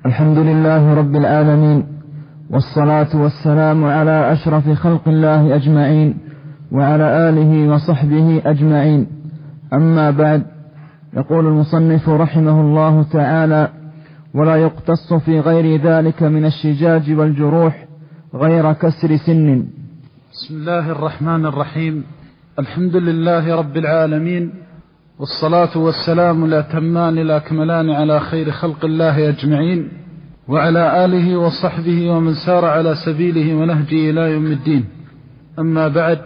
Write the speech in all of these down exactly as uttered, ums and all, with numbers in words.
الحمد لله رب العالمين، والصلاة والسلام على أشرف خلق الله أجمعين وعلى آله وصحبه أجمعين. أما بعد، يقول المصنف رحمه الله تعالى: ولا يقتص في غير ذلك من الشجاج والجروح غير كسر سن. بسم الله الرحمن الرحيم. الحمد لله رب العالمين، والصلاة والسلام الأتمان الأكملان على خير خلق الله أجمعين، وعلى آله وصحبه ومن سار على سبيله ونهجه إلى يوم الدين. أما بعد،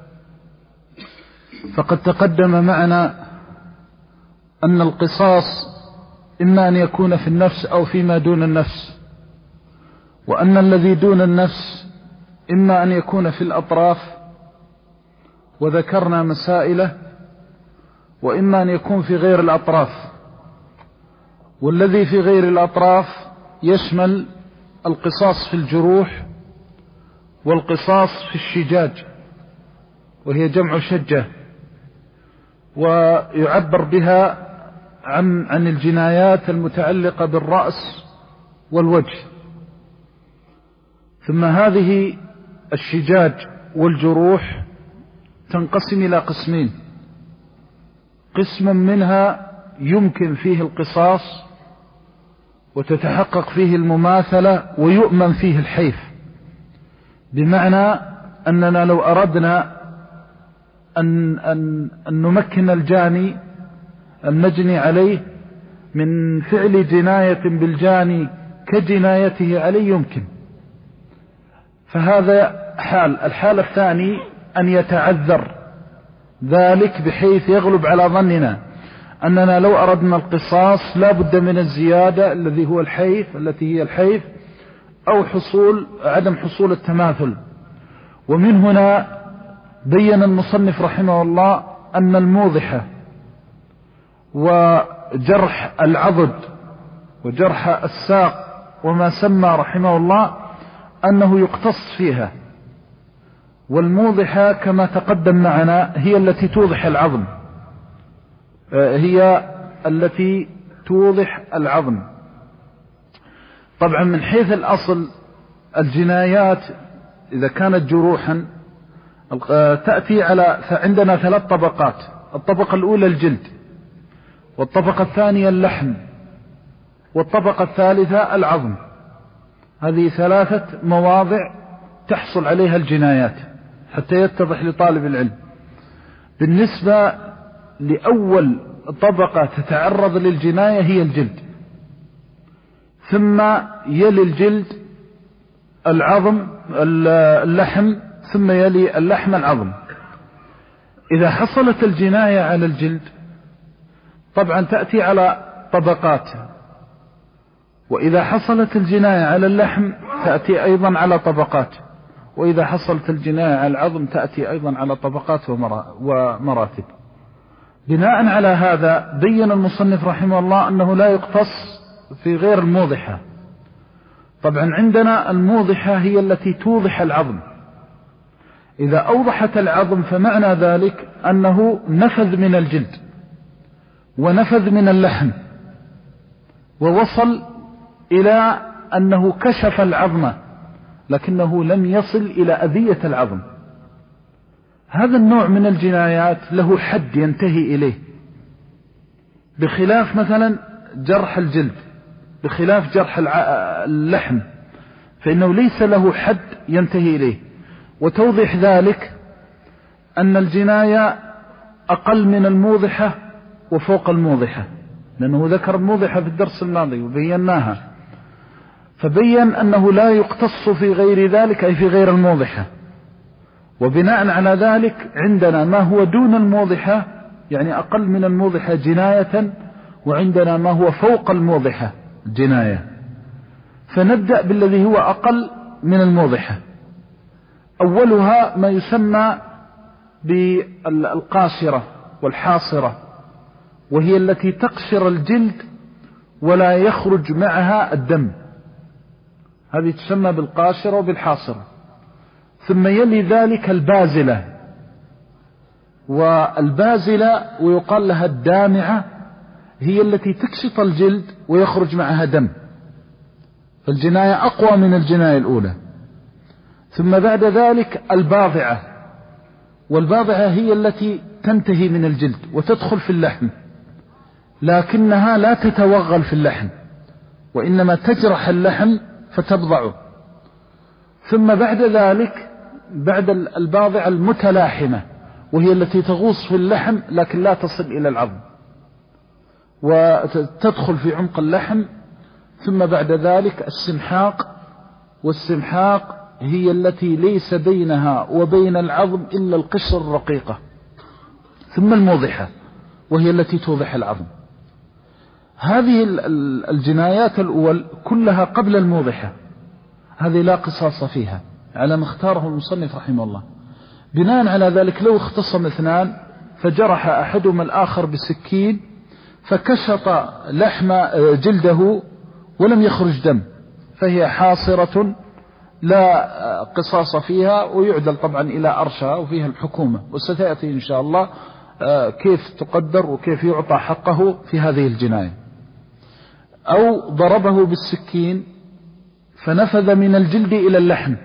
فقد تقدم معنا أن القصاص إما أن يكون في النفس أو فيما دون النفس، وأن الذي دون النفس إما أن يكون في الأطراف، وذكرنا مسائله، وإما أن يكون في غير الأطراف. والذي في غير الأطراف يشمل القصاص في الجروح والقصاص في الشجاج، وهي جمع شجة، ويعبر بها عن عن الجنايات المتعلقة بالرأس والوجه. ثم هذه الشجاج والجروح تنقسم إلى قسمين: قسم منها يمكن فيه القصاص وتتحقق فيه المماثلة ويؤمن فيه الحيف، بمعنى أننا لو أردنا أن, أن, أن نمكن الجاني المجني عليه من فعل جناية بالجاني كجنايته عليه يمكن. فهذا حال. الحال الثاني أن يتعذر ذلك بحيث يغلب على ظننا أننا لو أردنا القصاص لا بد من الزيادة الذي هو الحيف التي هي الحيف، أو حصول عدم حصول التماثل. ومن هنا بين المصنف رحمه الله أن الموضحة وجرح العضد وجرح الساق وما سمى رحمه الله أنه يقتص فيها. والموضحة كما تقدم معنا هي التي توضح العظم، هي التي توضح العظم. طبعا من حيث الأصل الجنايات إذا كانت جروحا تأتي على عندنا ثلاث طبقات: الطبقة الأولى الجلد، والطبقة الثانية اللحم، والطبقة الثالثة العظم. هذه ثلاثة مواضع تحصل عليها الجنايات حتى يتضح لطالب العلم. بالنسبة لأول طبقة تتعرض للجناية هي الجلد، ثم يلي الجلد العظم اللحم، ثم يلي اللحم العظم. إذا حصلت الجناية على الجلد طبعا تأتي على طبقات، وإذا حصلت الجناية على اللحم تأتي أيضا على طبقات، وإذا حصلت الجناية على العظم تأتي أيضا على طبقات ومراتب. بناء على هذا بين المصنف رحمه الله أنه لا يقتص في غير الموضحة. طبعا عندنا الموضحة هي التي توضح العظم. إذا أوضحت العظم فمعنى ذلك أنه نفذ من الجلد ونفذ من اللحم ووصل إلى أنه كشف العظم، لكنه لم يصل إلى أذية العظم. هذا النوع من الجنايات له حد ينتهي إليه، بخلاف مثلا جرح الجلد، بخلاف جرح اللحم، فإنه ليس له حد ينتهي إليه. وتوضح ذلك أن الجناية أقل من الموضحة وفوق الموضحة، لأنه ذكر الموضحة في الدرس الماضي وبيناها، فبين أنه لا يقتص في غير ذلك أي في غير الموضحة. وبناء على ذلك عندنا ما هو دون الموضحة يعني أقل من الموضحة جناية، وعندنا ما هو فوق الموضحة جناية. فنبدأ بالذي هو أقل من الموضحة. أولها ما يسمى بالقاصرة والحاصرة، وهي التي تقشر الجلد ولا يخرج معها الدم، هذه تسمى بالقاصرة وبالحاصرة. ثم يلي ذلك البازلة، والبازلة ويقال لها الدامعة، هي التي تكشط الجلد ويخرج معها دم. فالجناية أقوى من الجناية الأولى. ثم بعد ذلك الباضعة، والباضعة هي التي تنتهي من الجلد وتدخل في اللحم، لكنها لا تتوغل في اللحم، وإنما تجرح اللحم فتبضعه. ثم بعد ذلك بعد الباضعة المتلاحمة، وهي التي تغوص في اللحم لكن لا تصل إلى العظم وتدخل في عمق اللحم. ثم بعد ذلك السمحاق، والسمحاق هي التي ليس بينها وبين العظم إلا القشرة الرقيقة. ثم الموضحة، وهي التي توضح العظم. هذه الجنايات الأول كلها قبل الموضحة، هذه لا قصاص فيها على ما اختاره المصنف رحمه الله. بناء على ذلك لو اختصم اثنان فجرح أحدهما الآخر بسكين فكشط لحم جلده ولم يخرج دم، فهي حاصرة لا قصاص فيها، ويعدل طبعا إلى أرشها وفيها الحكومة، وستأتي إن شاء الله كيف تقدر وكيف يعطى حقه في هذه الجناية. أو ضربه بالسكين فنفذ من الجلد إلى اللحم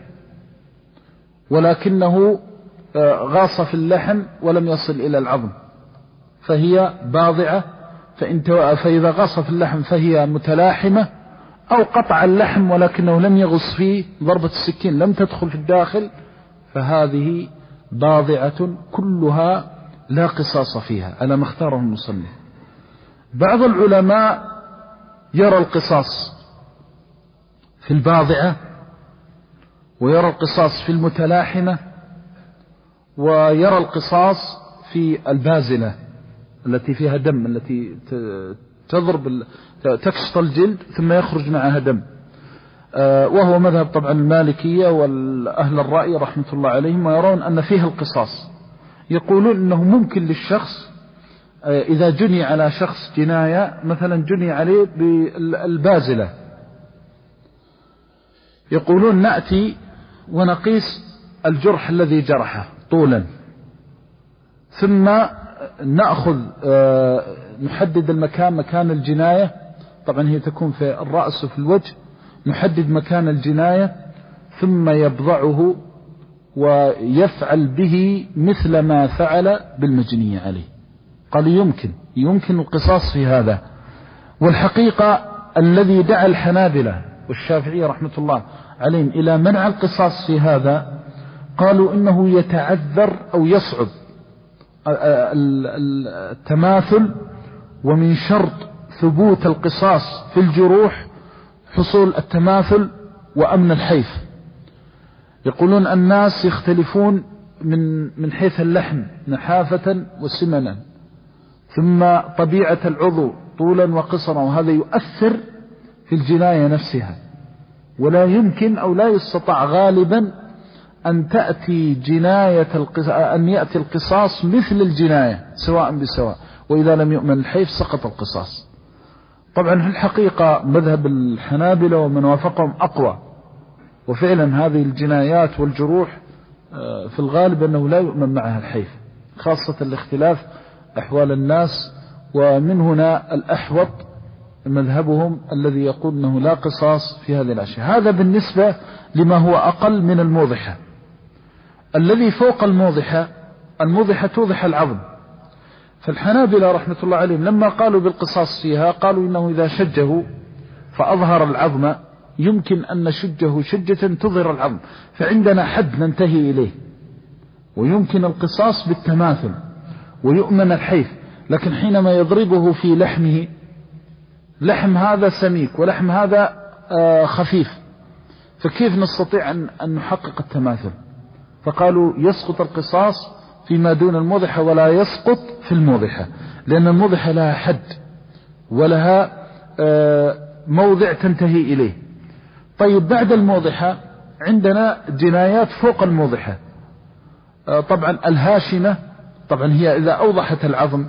ولكنه غاص في اللحم ولم يصل إلى العظم، فهي باضعة. فإذا غاص في اللحم فهي متلاحمة. أو قطع اللحم ولكنه لم يغص فيه، ضربة السكين لم تدخل في الداخل، فهذه باضعة كلها لا قصاص فيها على ما اختاره المصنف. بعض العلماء يرى القصاص في الباضعة، ويرى القصاص في المتلاحمة، ويرى القصاص في البازلة التي فيها دم، التي تضرب تكشط الجلد ثم يخرج معها دم، وهو مذهب طبعا المالكية والأهل الرأي رحمة الله عليهم، ويرون أن فيها القصاص. يقولون أنه ممكن للشخص إذا جني على شخص جناية، مثلا جني عليه بالبازلة، يقولون نأتي ونقيس الجرح الذي جرحه طولا، ثم نأخذ نحدد المكان مكان الجناية، طبعا هي تكون في الرأس وفي الوجه، نحدد مكان الجناية ثم يبضعه ويفعل به مثل ما فعل بالمجني عليه. قال يمكن يمكن القصاص في هذا. والحقيقة الذي دعا الحنابلة والشافعية رحمة الله عليهم إلى منع القصاص في هذا، قالوا إنه يتعذر أو يصعب التماثل، ومن شرط ثبوت القصاص في الجروح حصول التماثل وأمن الحيف. يقولون الناس يختلفون من من حيث اللحم نحافة وسمنا، ثم طبيعة العضو طولا وقصرا، وهذا يؤثر في الجناية نفسها. ولا يمكن أو لا يستطاع غالبا أن تأتي جناية أن يأتي القصاص مثل الجناية سواء بسواء، وإذا لم يؤمن الحيف سقط القصاص. طبعا في الحقيقة مذهب الحنابلة ومن وافقهم أقوى، وفعلا هذه الجنايات والجروح في الغالب أنه لا يؤمن معها الحيف، خاصة الاختلاف أحوال الناس. ومن هنا الأحوط مذهبهم الذي يقول أنه لا قصاص في هذه الأشياء. هذا بالنسبة لما هو أقل من الموضحة. الذي فوق الموضحة، الموضحة توضح العظم، فالحنابلة رحمة الله عليهم لما قالوا بالقصاص فيها قالوا إنه إذا شجه فأظهر العظم يمكن أن نشجه شجة تظهر العظم، فعندنا حد ننتهي إليه، ويمكن القصاص بالتماثل ويؤمن الحيف. لكن حينما يضربه في لحمه، لحم هذا سميك ولحم هذا خفيف، فكيف نستطيع أن نحقق التماثل؟ فقالوا يسقط القصاص فيما دون الموضحة ولا يسقط في الموضحة، لأن الموضحة لها حد ولها موضع تنتهي إليه. طيب بعد الموضحة عندنا جنايات فوق الموضحة. طبعا الهاشمة، طبعا هي إذا أوضحت العظم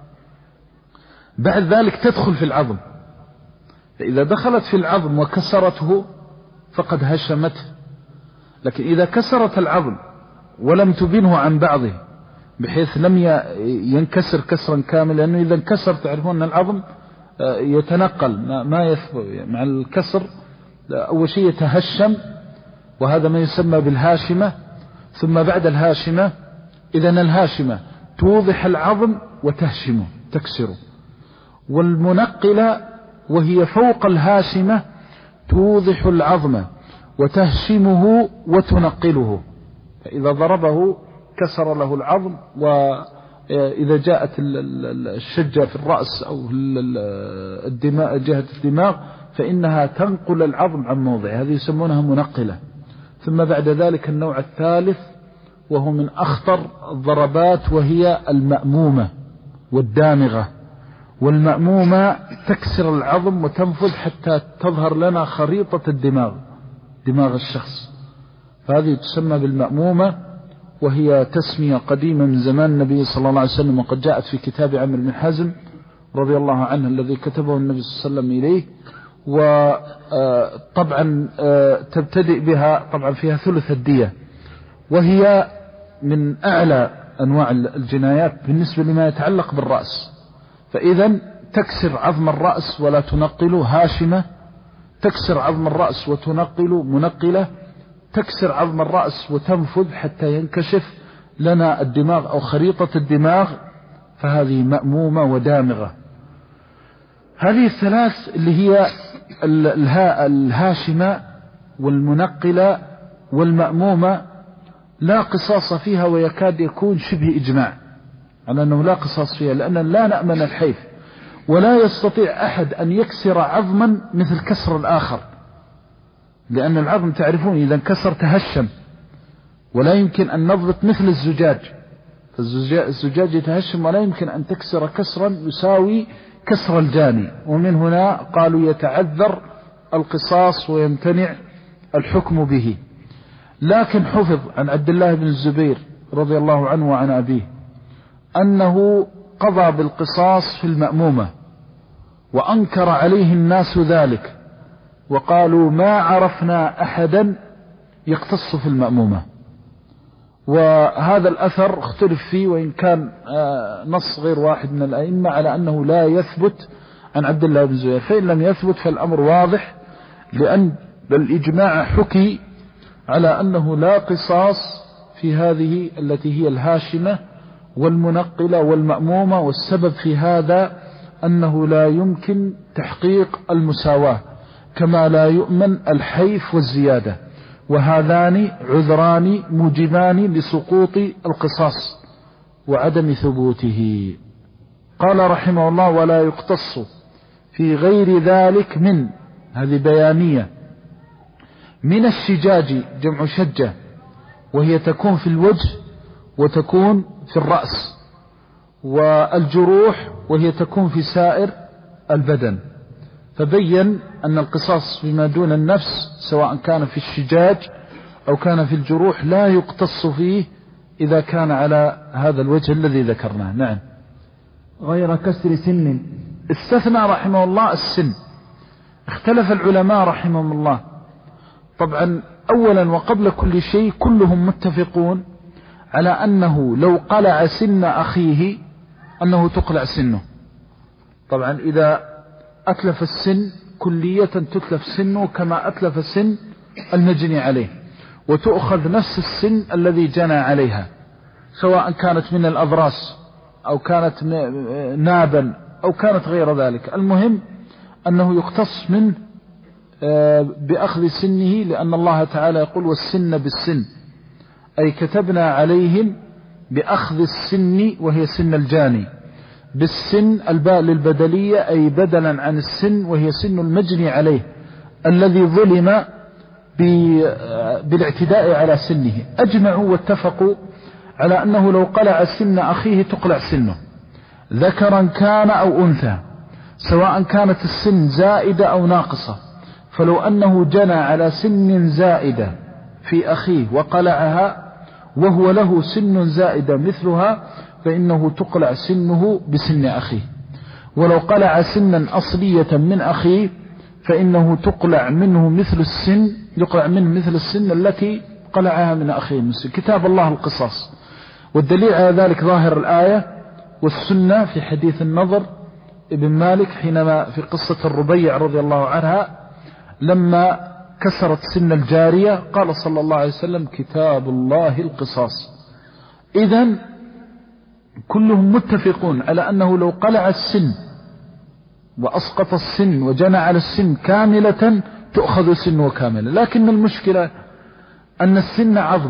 بعد ذلك تدخل في العظم، فإذا دخلت في العظم وكسرته فقد هشمته. لكن إذا كسرت العظم ولم تبنه عن بعضه بحيث لم ينكسر كسرا كاملا، لأنه إذا انكسر تعرفون أن العظم يتنقل ما يثبت مع الكسر، أول شيء يتهشم، وهذا ما يسمى بالهاشمة. ثم بعد الهاشمة، إذن الهاشمة توضح العظم وتهشمه تكسره، والمنقلة وهي فوق الهاشمة توضح العظم وتهشمه وتنقله، فإذا ضربه كسر له العظم، وإذا جاءت الشجة في الرأس أو الدماغ جهة الدماغ فإنها تنقل العظم عن موضعه، هذه يسمونها منقلة. ثم بعد ذلك النوع الثالث وهو من أخطر الضربات، وهي المأمومة والدامغة. والمأمومة تكسر العظم وتنفذ حتى تظهر لنا خريطة الدماغ، دماغ الشخص، فهذه تسمى بالمأمومة، وهي تسمية قديمة من زمان النبي صلى الله عليه وسلم، وقد جاءت في كتاب عمرو بن حزم رضي الله عنه الذي كتبه النبي صلى الله عليه وسلم إليه. وطبعا تبتدئ بها طبعا فيها ثلث الدية، وهي من أعلى أنواع الجنايات بالنسبة لما يتعلق بالرأس. فإذا تكسر عظم الرأس ولا تنقله هاشمة، تكسر عظم الرأس وتنقل منقلة، تكسر عظم الرأس وتنفذ حتى ينكشف لنا الدماغ أو خريطة الدماغ، فهذه مأمومة ودامغة. هذه الثلاث اللي هي الهاشمة والمنقلة والمأمومة لا قصاص فيها، ويكاد يكون شبه إجماع على أنه لا قصاص فيها، لأن لا نأمن الحيف، ولا يستطيع أحد أن يكسر عظما مثل كسر الآخر، لأن العظم تعرفون إذا انكسر تهشم، ولا يمكن أن نضبط مثل الزجاج، فالزجاج يتهشم ولا يمكن أن تكسر كسرا يساوي كسر الجاني. ومن هنا قالوا يتعذر القصاص ويمتنع الحكم به. لكن حفظ عن عبد الله بن الزبير رضي الله عنه وعن أبيه أنه قضى بالقصاص في المأمومة، وأنكر عليه الناس ذلك، وقالوا ما عرفنا أحدا يقتص في المأمومة. وهذا الأثر اختلف فيه، وإن كان نص غير واحد من الأئمة على أنه لا يثبت عن عبد الله بن الزبير، فإن لم يثبت فالأمر واضح، لأن الإجماع حكي على أنه لا قصاص في هذه التي هي الهاشمة والمنقلة والمأمومة. والسبب في هذا أنه لا يمكن تحقيق المساواة، كما لا يؤمن الحيف والزيادة، وهذان عذران موجبان لسقوط القصاص وعدم ثبوته. قال رحمه الله ولا يقتص في غير ذلك من، هذه بيانية، من الشجاج جمع شجة، وهي تكون في الوجه وتكون في الرأس، والجروح وهي تكون في سائر البدن. فبين أن القصاص فيما دون النفس سواء كان في الشجاج أو كان في الجروح لا يقتص فيه إذا كان على هذا الوجه الذي ذكرناه. نعم. غير كسر سن. استثنى رحمه الله السن. اختلف العلماء رحمهم الله. طبعا أولا وقبل كل شيء كلهم متفقون على أنه لو قلع سن أخيه أنه تقلع سنه. طبعا إذا أتلف السن كلية تتلف سنه كما أتلف سن المجني عليه، وتؤخذ نفس السن الذي جنى عليها، سواء كانت من الأضراس أو كانت نابا أو كانت غير ذلك. المهم أنه يقتص منه بأخذ سنه، لأن الله تعالى يقول والسن بالسن، أي كتبنا عليهم بأخذ السن وهي سن الجاني، بالسن الباء للبدلية أي بدلا عن السن وهي سن المجني عليه الذي ظلم بالاعتداء على سنه. أجمعوا واتفقوا على أنه لو قلع سن أخيه تقلع سنه، ذكرا كان أو أنثى، سواء كانت السن زائدة أو ناقصة. فلو أنه جنى على سن زائدة في أخيه وقلعها وهو له سن زائدة مثلها فإنه تقلع سنه بسن أخيه. ولو قلع سنا أصلية من أخيه فإنه تقلع منه مثل السن يقلع منه مثل السن التي قلعها من أخيه المسلم. كتاب الله القصاص، والدليل على ذلك ظاهر الآية والسنة في حديث النضر ابن مالك حينما في قصة الربيع رضي الله عنها لما كسرت سن الجارية قال صلى الله عليه وسلم كتاب الله القصاص. إذن كلهم متفقون على أنه لو قلع السن وأسقط السن وجنى على السن كاملة تؤخذ سن كاملة، لكن المشكلة أن السن عظم،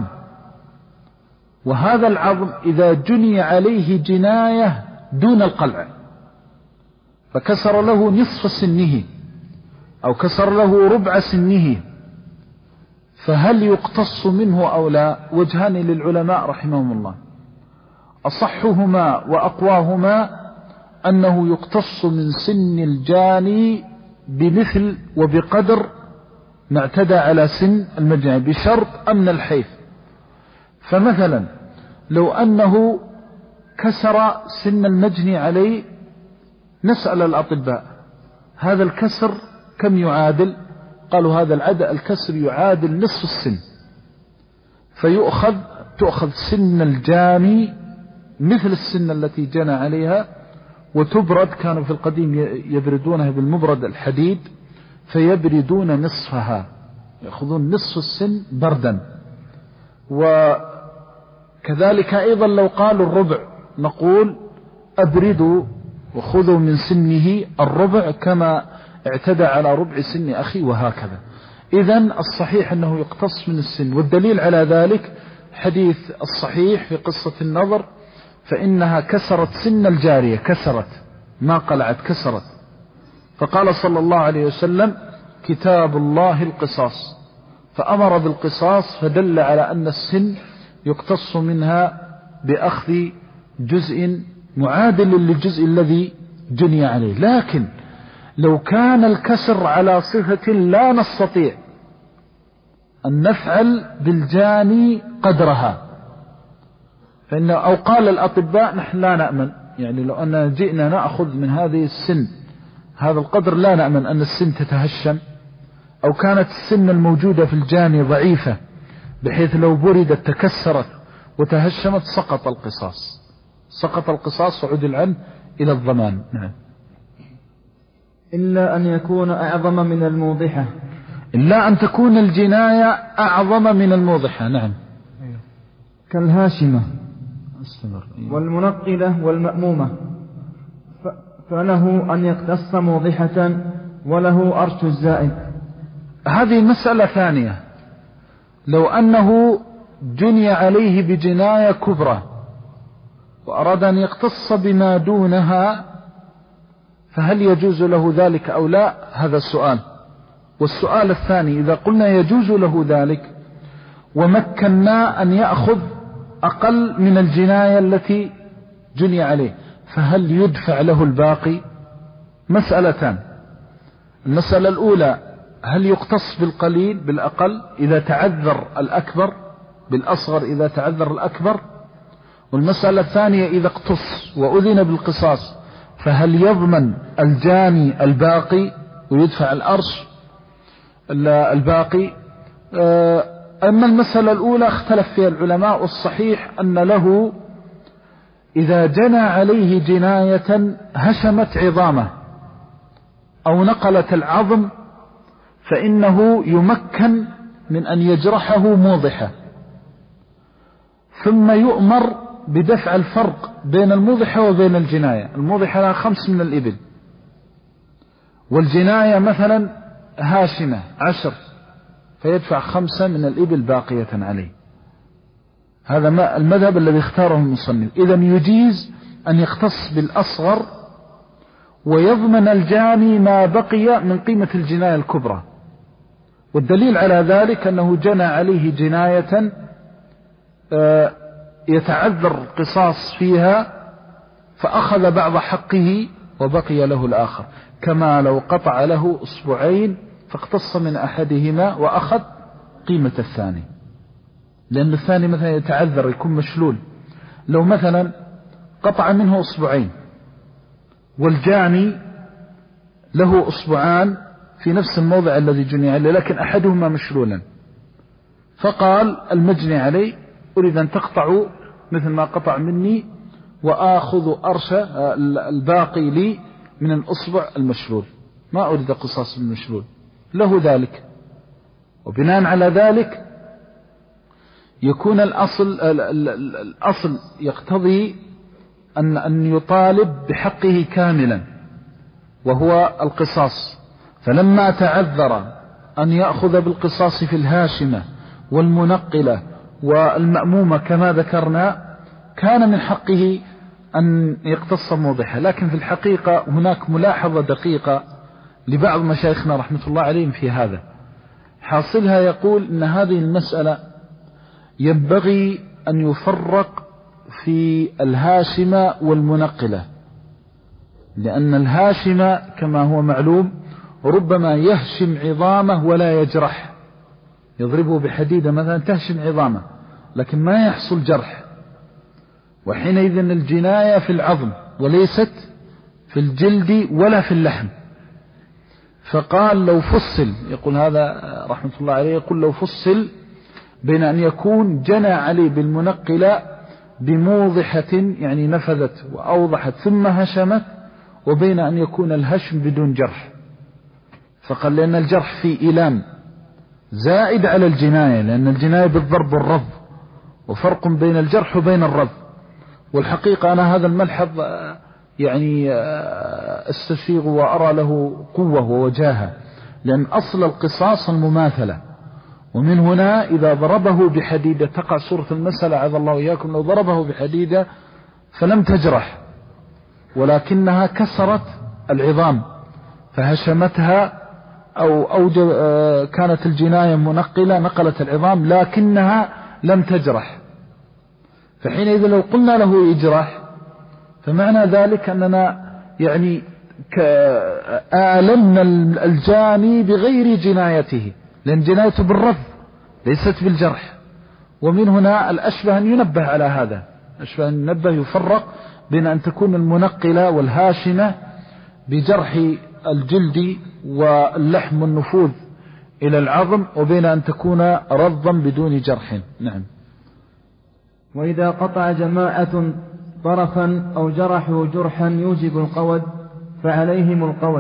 وهذا العظم إذا جني عليه جناية دون القلع فكسر له نصف سنه أو كسر له ربع سنه، فهل يقتص منه أو لا؟ وجهان للعلماء رحمهم الله، أصحهما وأقواهما أنه يقتص من سن الجاني بمثل وبقدر ما اعتدى على سن المجني بشرط أمن الحيف. فمثلا لو أنه كسر سن المجني عليه، نسأل الأطباء هذا الكسر كم يعادل؟ قالوا هذا العدد الكسر يعادل نصف السن، فيؤخذ تؤخذ سن الجاني مثل السن التي جنى عليها وتبرد، كانوا في القديم يبردونها بالمبرد الحديد فيبردون نصفها، يأخذون نصف السن بردا. وكذلك أيضا لو قالوا الربع نقول أبردوا وخذوا من سنه الربع كما اعتدى على ربع سن أخي، وهكذا. إذن الصحيح أنه يقتص من السن، والدليل على ذلك حديث الصحيح في قصة النظر، فإنها كسرت سن الجارية، كسرت ما قلعت كسرت، فقال صلى الله عليه وسلم كتاب الله القصاص، فأمر بالقصاص، فدل على أن السن يقتص منها بأخذ جزء معادل للجزء الذي جني عليه. لكن لو كان الكسر على صفة لا نستطيع أن نفعل بالجاني قدرها، فإن أو قال الأطباء نحن لا نأمن، يعني لو أننا جئنا نأخذ من هذه السن هذا القدر لا نأمن أن السن تتهشم، أو كانت السن الموجودة في الجاني ضعيفة بحيث لو بردت تكسرت وتهشمت سقط القصاص، سقط القصاص وعدل عنه إلى الضمان. نعم. إلا أن يكون أعظم من الموضحة، إلا أن تكون الجناية أعظم من الموضحة. نعم. كالهاشمة والمنقلة والمأمومة، فله أن يقتص موضحة وله أرش الزائد. هذه مسألة ثانية، لو أنه جني عليه بجناية كبرى وأراد أن يقتص بما دونها فهل يجوز له ذلك أو لا؟ هذا السؤال. والسؤال الثاني، إذا قلنا يجوز له ذلك ومكنا أن يأخذ أقل من الجناية التي جني عليه فهل يدفع له الباقي؟ مسألتان. المسألة الأولى هل يقتص بالقليل بالأقل إذا تعذر الأكبر، بالأصغر إذا تعذر الأكبر؟ والمسألة الثانية إذا اقتص وأذن بالقصاص فهل يضمن الجاني الباقي ويدفع الأرش الباقي؟ أما المسألة الأولى اختلف فيها العلماء، والصحيح أن له إذا جنى عليه جناية هشمت عظامه أو نقلت العظم فإنه يمكن من أن يجرحه موضحة، ثم يؤمر بدفع الفرق بين الموضحة وبين الجناية. الموضحة لها خمس من الإبل، والجناية مثلا هاشمة عشر، فيدفع خمسة من الإبل باقية عليه. هذا ما المذهب الذي اختاره المصنف. إذن يجيز أن يختص بالأصغر ويضمن الجاني ما بقي من قيمة الجناية الكبرى، والدليل على ذلك أنه جنى عليه جناية يتعذر القصاص فيها فأخذ بعض حقه وبقي له الآخر، كما لو قطع له أصبعين فاقتص من أحدهما وأخذ قيمة الثاني، لأن الثاني مثلا يتعذر يكون مشلول. لو مثلا قطع منه أصبعين والجاني له أصبعان في نفس الموضع الذي جني عليه لكن أحدهما مشلولا، فقال المجني عليه أريد أن تقطعوا مثل ما قطع مني وآخذ أرش الباقي لي من الأصبع المشلول، ما أريد قصاص المشلول، له ذلك. وبناء على ذلك يكون الأصل, الأصل يقتضي أن, أن يطالب بحقه كاملا وهو القصاص. فلما تعذر أن يأخذ بالقصاص في الهاشمة والمنقلة والمأمومة كما ذكرنا كان من حقه أن يقتص موضحة. لكن في الحقيقة هناك ملاحظة دقيقة لبعض مشايخنا رحمة الله عليهم في هذا، حاصلها يقول إن هذه المسألة ينبغي أن يفرق في الهاشمة والمنقلة، لأن الهاشمة كما هو معلوم ربما يهشم عظامه ولا يجرح، يضربه بحديدة مثلا تهشم عظامه لكن ما يحصل جرح، وحينئذ الجناية في العظم وليست في الجلد ولا في اللحم. فقال لو فصل، يقول هذا رحمة الله عليه، يقول لو فصل بين أن يكون جنى عليه بالمنقلة بموضحة يعني نفذت وأوضحت ثم هشمت، وبين أن يكون الهشم بدون جرح. فقال لأن الجرح فيه إيلام زائد على الجناية، لأن الجناية بالضرب والرفض، وفرق بين الجرح وبين الرفض. والحقيقة أنا هذا الملحظ يعني استسيغ وأرى له قوة ووجاهة، لأن أصل القصاص المماثلة، ومن هنا إذا ضربه بحديدة تقع صورة المسألة عز الله إياكم، لو ضربه بحديدة فلم تجرح ولكنها كسرت العظام فهشمتها، أو, أو كانت الجناية منقلة نقلت العظام لكنها لم تجرح، فحينئذ لو قلنا له إجراح فمعنى ذلك أننا يعني آلمنا الجاني بغير جنايته، لأن جنايته بالرفض ليست بالجرح. ومن هنا الأشبه أن ينبه على هذا، أشبه أن ينبه يفرق بين أن تكون المنقلة والهاشمة بجرح الجلد واللحم والنفوذ إلى العظم، وبين أن تكون رضا بدون جرح. نعم. وإذا قطع جماعة طرفا أو جرحوا جرحا يوجب القود فعليهم القود.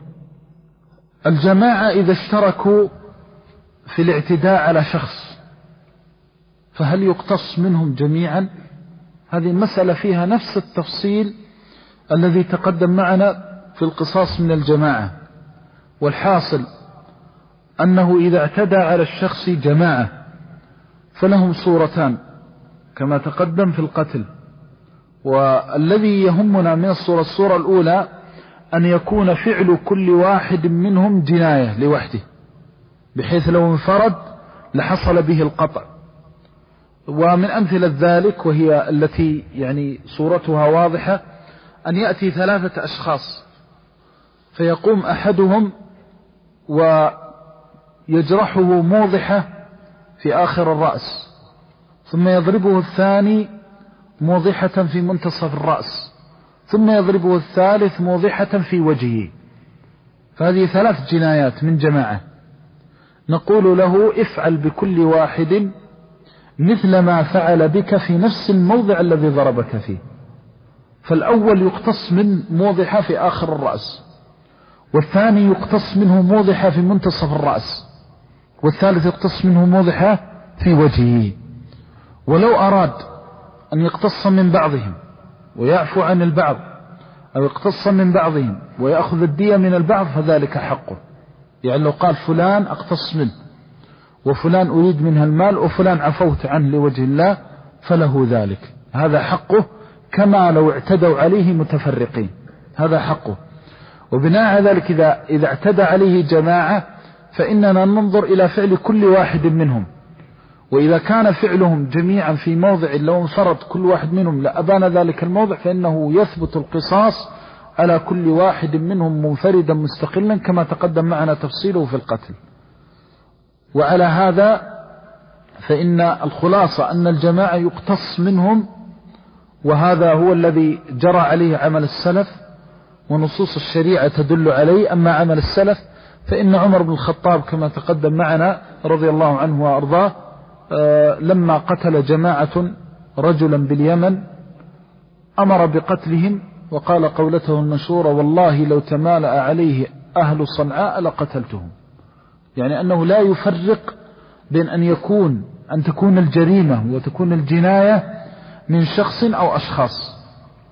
الجماعة إذا اشتركوا في الاعتداء على شخص فهل يقتص منهم جميعا؟ هذه المسألة فيها نفس التفصيل الذي تقدم معنا في القصاص من الجماعة. والحاصل أنه إذا اعتدى على الشخص جماعة فلهم صورتان كما تقدم في القتل، والذي يهمنا من الصورة الصورة الأولى أن يكون فعل كل واحد منهم جناية لوحده، بحيث لو انفرد لحصل به القطع. ومن أمثلة ذلك وهي التي يعني صورتها واضحة أن يأتي ثلاثة أشخاص فيقوم أحدهم ويجرحه موضحة في آخر الرأس، ثم يضربه الثاني موضحة في منتصف الرأس، ثم يضربه الثالث موضحة في وجهه. فهذه ثلاث جنايات من جماعة. نقول له افعل بكل واحد مثل ما فعل بك في نفس الموضع الذي ضربك فيه. فالأول يقتص من موضحة في آخر الرأس، والثاني يقتص منه موضحة في منتصف الرأس، والثالث يقتص منه موضحة في وجهه. ولو أراد أن يقتص من بعضهم ويعفو عن البعض، أو يقتص من بعضهم ويأخذ الدية من البعض فذلك حقه. يعني لو قال فلان أقتص منه وفلان أريد منها المال وفلان عفوت عنه لوجه الله فله ذلك، هذا حقه، كما لو اعتدوا عليه متفرقين، هذا حقه. وبناء على ذلك إذا, إذا اعتدى عليه جماعة فإننا ننظر إلى فعل كل واحد منهم، وإذا كان فعلهم جميعا في موضع لو انفرد كل واحد منهم لأبان ذلك الموضع فإنه يثبت القصاص على كل واحد منهم منفردا مستقلا كما تقدم معنا تفصيله في القتل. وعلى هذا فإن الخلاصة أن الجماعة يقتص منهم، وهذا هو الذي جرى عليه عمل السلف ونصوص الشريعة تدل عليه. أما عمل السلف فإن عمر بن الخطاب كما تقدم معنا رضي الله عنه وأرضاه لما قتل جماعة رجلا باليمن أمر بقتلهم، وقال قولته المشهورة: والله لو تمالأ عليه أهل صنعاء لقتلتهم. يعني أنه لا يفرق بين أن يكون أن تكون الجريمة وتكون الجناية من شخص أو أشخاص.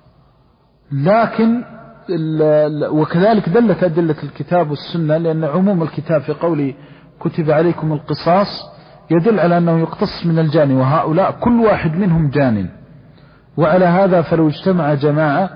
لكن وكذلك دلت أدلة الكتاب والسنة، لأن عموم الكتاب في قوله كتب عليكم القصاص يدل على أنه يقتص من الجاني، وهؤلاء كل واحد منهم جان. وعلى هذا فلو اجتمع جماعة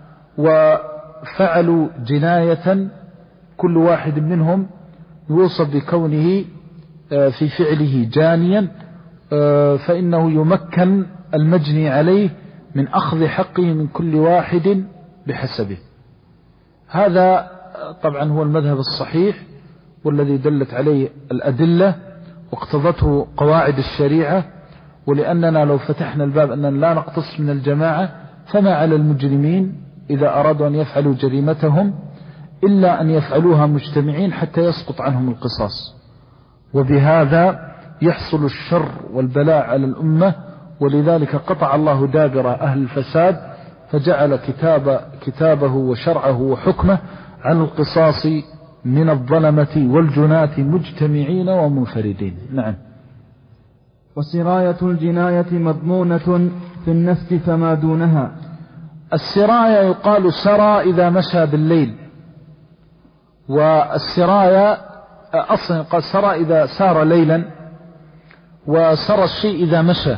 وفعلوا جناية كل واحد منهم يوصف بكونه في فعله جانيا، فإنه يمكن المجني عليه من أخذ حقه من كل واحد بحسبه. هذا طبعا هو المذهب الصحيح والذي دلت عليه الأدلة واقتضته قواعد الشريعة. ولأننا لو فتحنا الباب أننا لا نقتص من الجماعة، فما على المجرمين إذا أرادوا أن يفعلوا جريمتهم إلا أن يفعلوها مجتمعين حتى يسقط عنهم القصاص، وبهذا يحصل الشر والبلاء على الأمة. ولذلك قطع الله دابر أهل الفساد، فجعل كتاب كتابه وشرعه وحكمه عن القصاص من الظلمة والجناة مجتمعين ومنفردين. نعم. وسراية الجناية مضمونة في النفس فما دونها. السراية يقال سرى إذا مشى بالليل، والسراية أصلا يقال سرى إذا سار ليلا، وسرى الشيء إذا مشى.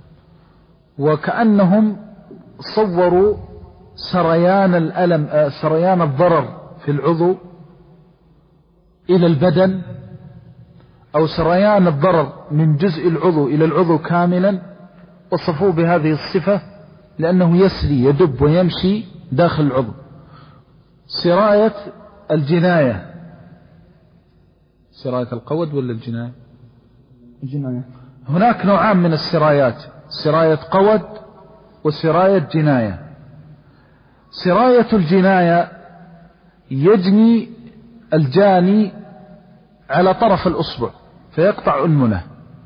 وكأنهم صوروا سريان الألم، سريان الضرر في العضو إلى البدن، أو سريان الضرر من جزء العضو إلى العضو كاملا، وصفوه بهذه الصفة لأنه يسري يدب ويمشي داخل العضو. سراية الجناية، سراية القود ولا الجناية؟ الجناية. هناك نوعان من السرايات، سراية قود وسراية جناية. سراية الجناية يجني الجاني على طرف الأصبع فيقطع أنمله،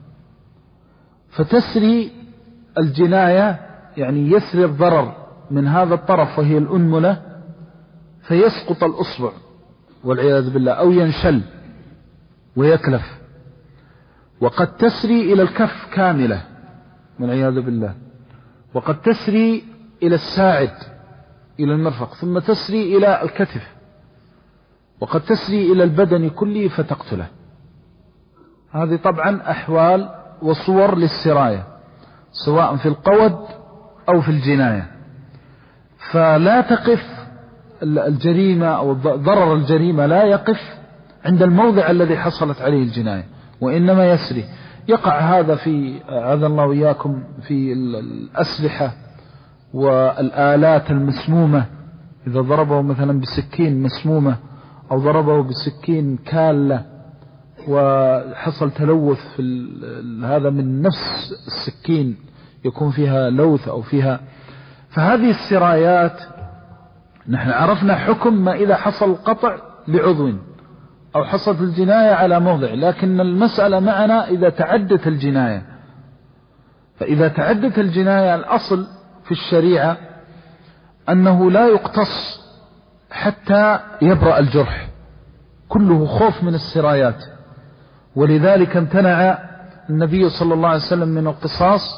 فتسري الجناية يعني يسري الضرر من هذا الطرف وهي الأنملة فيسقط الأصبع والعياذ بالله، أو ينشل ويكلف. وقد تسري إلى الكف كاملة والعياذ بالله، وقد تسري إلى الساعد إلى المرفق، ثم تسري إلى الكتف، وقد تسري إلى البدن كله فتقتله. هذه طبعا أحوال وصور للسراية سواء في القود أو في الجناية. فلا تقف الجريمة أو ضرر الجريمة لا يقف عند الموضع الذي حصلت عليه الجناية، وإنما يسري. يقع هذا في عاذ الله وإياكم في الأسلحة والآلات المسمومة، إذا ضربه مثلا بسكين مسمومة أو ضربه بسكين كالة وحصل تلوث في هذا من نفس السكين يكون فيها لوث أو فيها، فهذه السرايات نحن عرفنا حكم ما إذا حصل قطع لعضو أو حصلت الجناية على موضع، لكن المسألة معنا إذا تعدت الجناية. فإذا تعدت الجناية الأصل في الشريعة أنه لا يقتص حتى يبرأ الجرح، كله خوف من السرايات. ولذلك امتنع النبي صلى الله عليه وسلم من القصاص،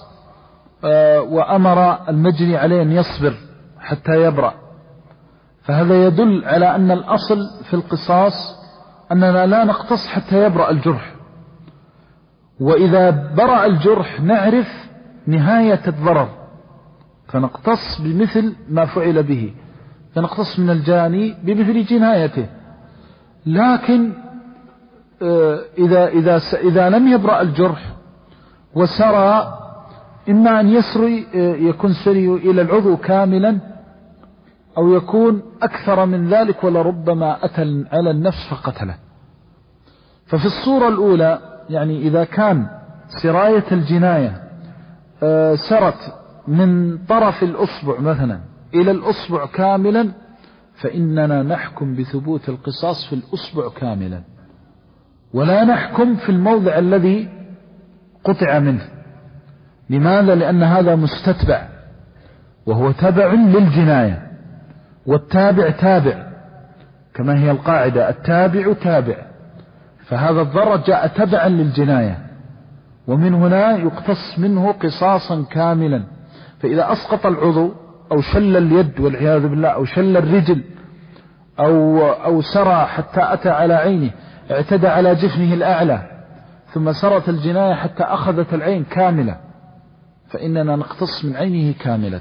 وأمر المجني عليه أن يصبر حتى يبرأ. فهذا يدل على أن الأصل في القصاص أننا لا نقتص حتى يبرأ الجرح، وإذا برأ الجرح نعرف نهاية الضرر فنقتص بمثل ما فعل به، فنقتص من الجاني بمثل جنايته. لكن إذا, إذا, إذا لم يبرأ الجرح وسرى، إما أن يسري يكون سري إلى العضو كاملا، أو يكون أكثر من ذلك ولربما أتى على النفس فقتله. ففي الصورة الأولى يعني إذا كان سراية الجناية سرت من طرف الأصبع مثلا إلى الأصبع كاملا، فإننا نحكم بثبوت القصاص في الأصبع كاملا، ولا نحكم في الموضع الذي قطع منه. لماذا؟ لأن هذا مستتبع وهو تبع للجناية، والتابع تابع، كما هي القاعدة التابع تابع. فهذا الضرر جاء تبعا للجناية، ومن هنا يقتص منه قصاصا كاملا. فإذا أسقط العضو أو شل اليد والعياذ بالله أو شل الرجل أو, أو سرى حتى أتى على عينه، اعتدى على جفنه الأعلى ثم سرت الجناية حتى أخذت العين كاملة، فإننا نقتص من عينه كاملة.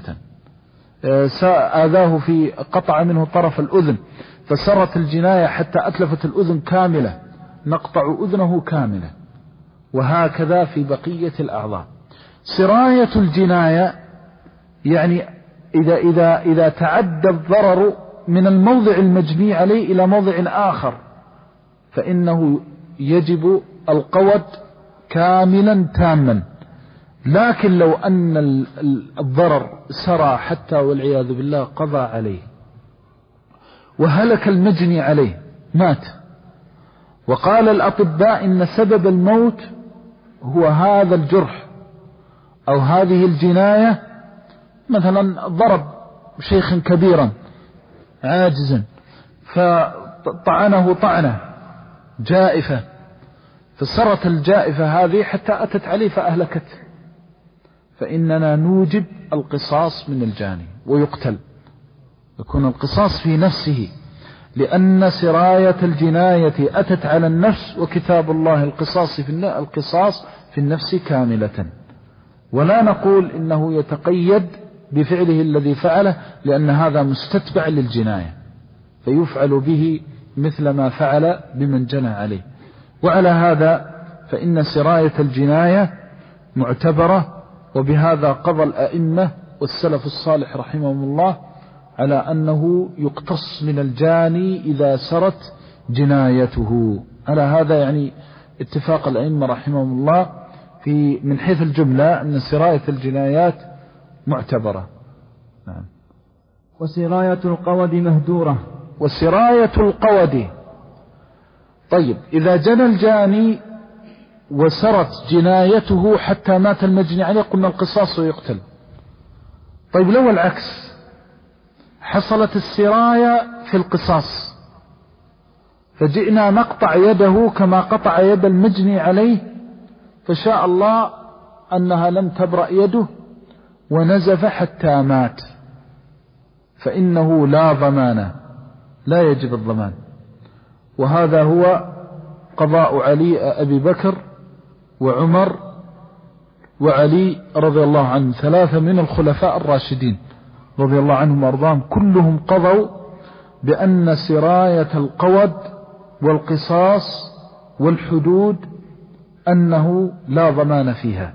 آذاه في قطع منه طرف الأذن فسرت الجناية حتى أتلفت الأذن كاملة، نقطع أذنه كاملة، وهكذا في بقية الأعضاء. سراية الجناية يعني إذا, إذا, إذا تعدى الضرر من الموضع المجني عليه إلى موضع آخر فإنه يجب القود كاملا تاما. لكن لو أن الضرر سرى حتى والعياذ بالله قضى عليه وهلك المجني عليه مات، وقال الأطباء إن سبب الموت هو هذا الجرح أو هذه الجناية، مثلا ضرب شيخ كبيرا عاجزا فطعنه طعنة جائفة فسرت الجائفة هذه حتى أتت عليه فأهلكته، فإننا نوجب القصاص من الجاني ويقتل، يكون القصاص في نفسه، لأن سراية الجناية أتت على النفس، وكتاب الله القصاص في القصاص في النفس كاملة. ولا نقول إنه يتقيد بفعله الذي فعله، لأن هذا مستتبع للجناية فيفعل به مثل ما فعل بمن جنى عليه. وعلى هذا فإن سراية الجناية معتبرة، وبهذا قضى الأئمة والسلف الصالح رحمهم الله على أنه يقتص من الجاني إذا سرت جنايته. على هذا يعني اتفاق الأئمة رحمهم الله في من حيث الجملة أن سراية الجنايات معتبرة. نعم. وسراية القود مهدورة. وسراية القود، طيب إذا جنى الجاني وسرت جنايته حتى مات المجني عليه قلنا القصاص ويقتل. طيب لو العكس، حصلت السراية في القصاص فجئنا نقطع يده كما قطع يد المجني عليه، فشاء الله أنها لم تبرأ يده ونزف حتى مات، فإنه لا ضمان، لا يجب الضمان. وهذا هو قضاء علي أبي بكر وعمر وعلي رضي الله عنه، ثلاثة من الخلفاء الراشدين رضي الله عنهم وارضاهم، كلهم قضوا بأن سراية القود والقصاص والحدود أنه لا ضمان فيها.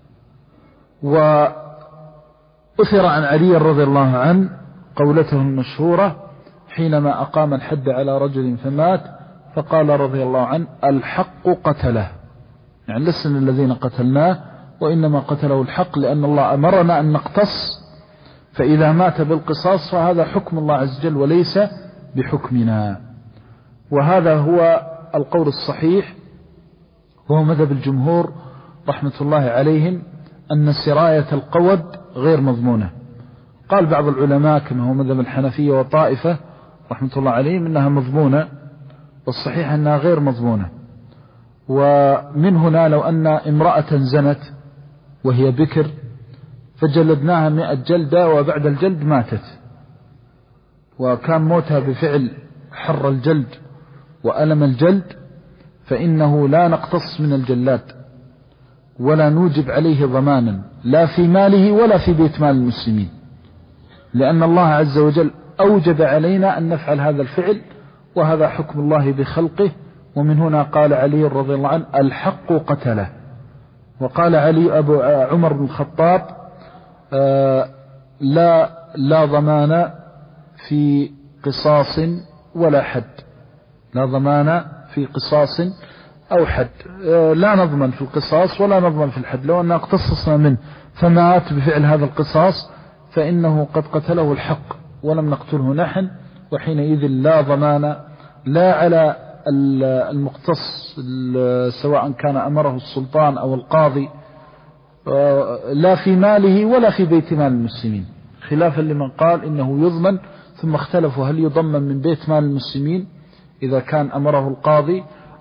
وأثر عن علي رضي الله عنه قولته المشهورة حينما أقام الحد على رجل فمات فقال رضي الله عنه: الحق قتله، يعني لسنا الذين قتلناه وإنما قتله الحق، لأن الله أمرنا أن نقتص، فإذا مات بالقصاص فهذا حكم الله عز وجل وليس بحكمنا. وهذا هو القول الصحيح، وهو مذهب الجمهور رحمة الله عليهم، أن سراية القود غير مضمونة. قال بعض العلماء كما هو مذهب الحنفية وطائفة رحمة الله عليهم إنها مضمونة، والصحيح أنها غير مضمونة. ومن هنا لو أن امرأة زنت وهي بكر فجلدناها مئة جلدة وبعد الجلد ماتت، وكان موتها بفعل حر الجلد وألم الجلد، فإنه لا نقتص من الجلاد ولا نوجب عليه ضمانا لا في ماله ولا في بيت مال المسلمين، لأن الله عز وجل أوجب علينا أن نفعل هذا الفعل، وهذا حكم الله بخلقه. ومن هنا قال علي رضي الله عنه: الحق قتله. وقال علي أبو عمر بن الخطاب: آه لا لا ضمان في قصاص ولا حد، لا ضمان في قصاص أو حد، آه لا نضمن في القصاص ولا نضمن في الحد. لو أن اقتصصنا منه فمات بفعل هذا القصاص فإنه قد قتله الحق ولم نقتله نحن، وحينئذ لا ضمان لا على المقتص سواء كان أمره السلطان أو القاضي، لا في ماله ولا في بيت مال المسلمين، خلافا لمن قال إنه يضمن، ثم اختلفوا هل يضمن من بيت مال المسلمين إذا كان أمره القاضي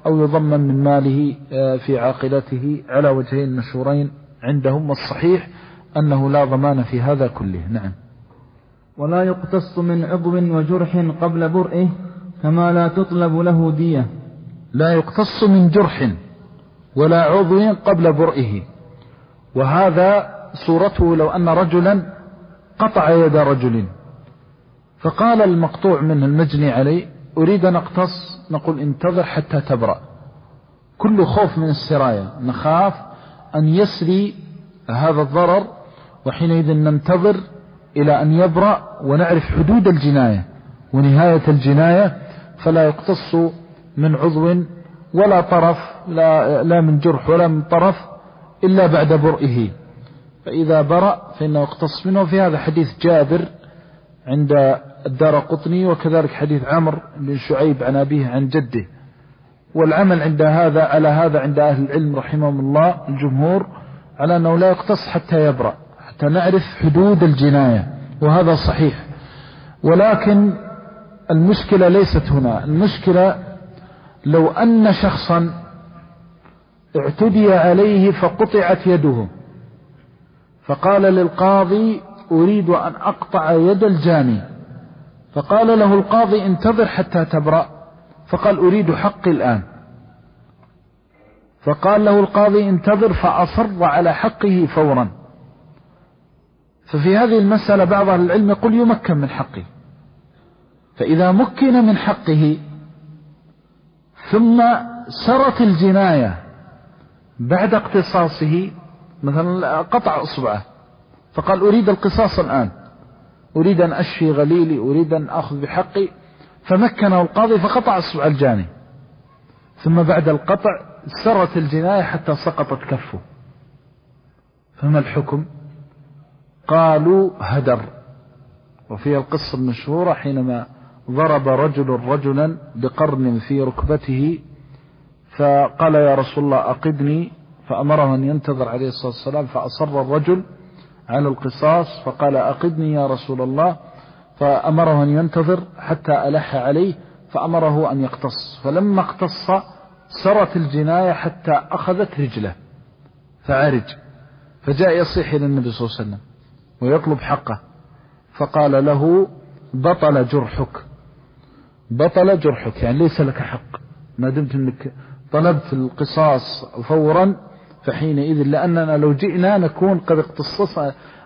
أو يضمن من ماله في عاقلته على وجهين مشهورين عندهم، والصحيح أنه لا ضمان في هذا كله. نعم. ولا يقتص من عضو وجرح قبل برئه كما لا تطلب له دية. لا يقتص من جرح ولا عضو قبل برئه، وهذا صورته لو أن رجلا قطع يد رجل فقال المقطوع منه المجني عليه أريد أن أقتص، نقول انتظر حتى تبرأ. كل خوف من السراية، نخاف أن يسري هذا الضرر، وحينئذ ننتظر إلى أن يبرأ ونعرف حدود الجناية ونهاية الجناية. فلا يقتص من عضو ولا طرف، لا, لا من جرح ولا من طرف إلا بعد برئه، فإذا برأ فإنه يقتص منه. في هذا حديث جابر عند الدارقطني، وكذلك حديث عمرو بن شعيب عن أبيه عن جده. والعمل عند هذا على هذا عند أهل العلم رحمهم الله الجمهور على أنه لا يقتص حتى يبرأ، حتى نعرف حدود الجناية، وهذا صحيح. ولكن المشكلة ليست هنا، المشكلة لو أن شخصا اعتدي عليه فقطعت يده، فقال للقاضي أريد أن أقطع يد الجاني، فقال له القاضي انتظر حتى تبرأ، فقال أريد حقي الآن، فقال له القاضي انتظر، فأصر على حقه فورا. ففي هذه المسألة بعض أهل العلم يقول يمكن من حقه. فإذا مكن من حقه ثم سرت الجناية بعد اقتصاصه، مثلا قطع أصبعه فقال أريد القصاص الآن، أريد أن أشفي غليلي، أريد أن أخذ بحقي، فمكنه القاضي فقطع أصبع الجاني، ثم بعد القطع سرت الجناية حتى سقطت كفه، فما الحكم؟ قالوا هدر. وفي القصة المشهورة حينما ضرب رجل رجلا بقرن في ركبته فقال يا رسول الله أقدني، فأمره أن ينتظر عليه الصلاة والسلام، فأصر الرجل على القصاص فقال أقدني يا رسول الله، فأمره أن ينتظر حتى ألح عليه، فأمره أن يقتص، فلما اقتص سرت الجناية حتى أخذت رجله فعرج، فجاء يصيح إلى النبي صلى الله عليه وسلم ويطلب حقه، فقال له بطل جرحك، بطل جرحك، يعني ليس لك حق ما دمت أنك طلبت القصاص فورا، فحينئذ لأننا لو جئنا نكون قد اقتصص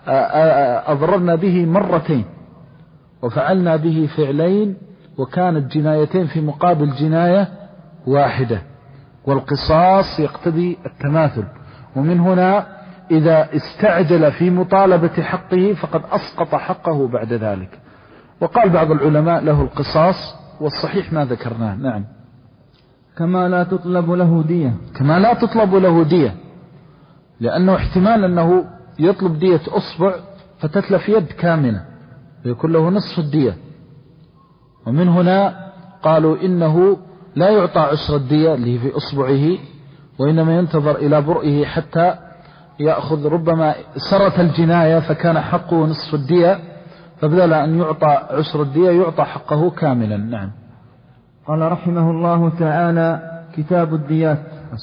أضررنا به مرتين وفعلنا به فعلين، وكانت جنايتين في مقابل جناية واحدة، والقصاص يقتضي التماثل. ومن هنا إذا استعجل في مطالبة حقه فقد أسقط حقه بعد ذلك. وقال بعض العلماء له القصاص، والصحيح ما ذكرناه. نعم. كما لا تطلب له دية، كما لا تطلب له دية، لأنه احتمال أنه يطلب دية أصبع فتتلف يد كاملة ويكون له نصف الدية. ومن هنا قالوا إنه لا يعطى عشر الدية اللي في أصبعه، وإنما ينتظر إلى برئه حتى يأخذ، ربما سرت الجناية فكان حقه نصف الدية، فبدل أن يعطى عشر الدية يعطى حقه كاملا. نعم. قال رحمه الله تعالى: كتاب الديات.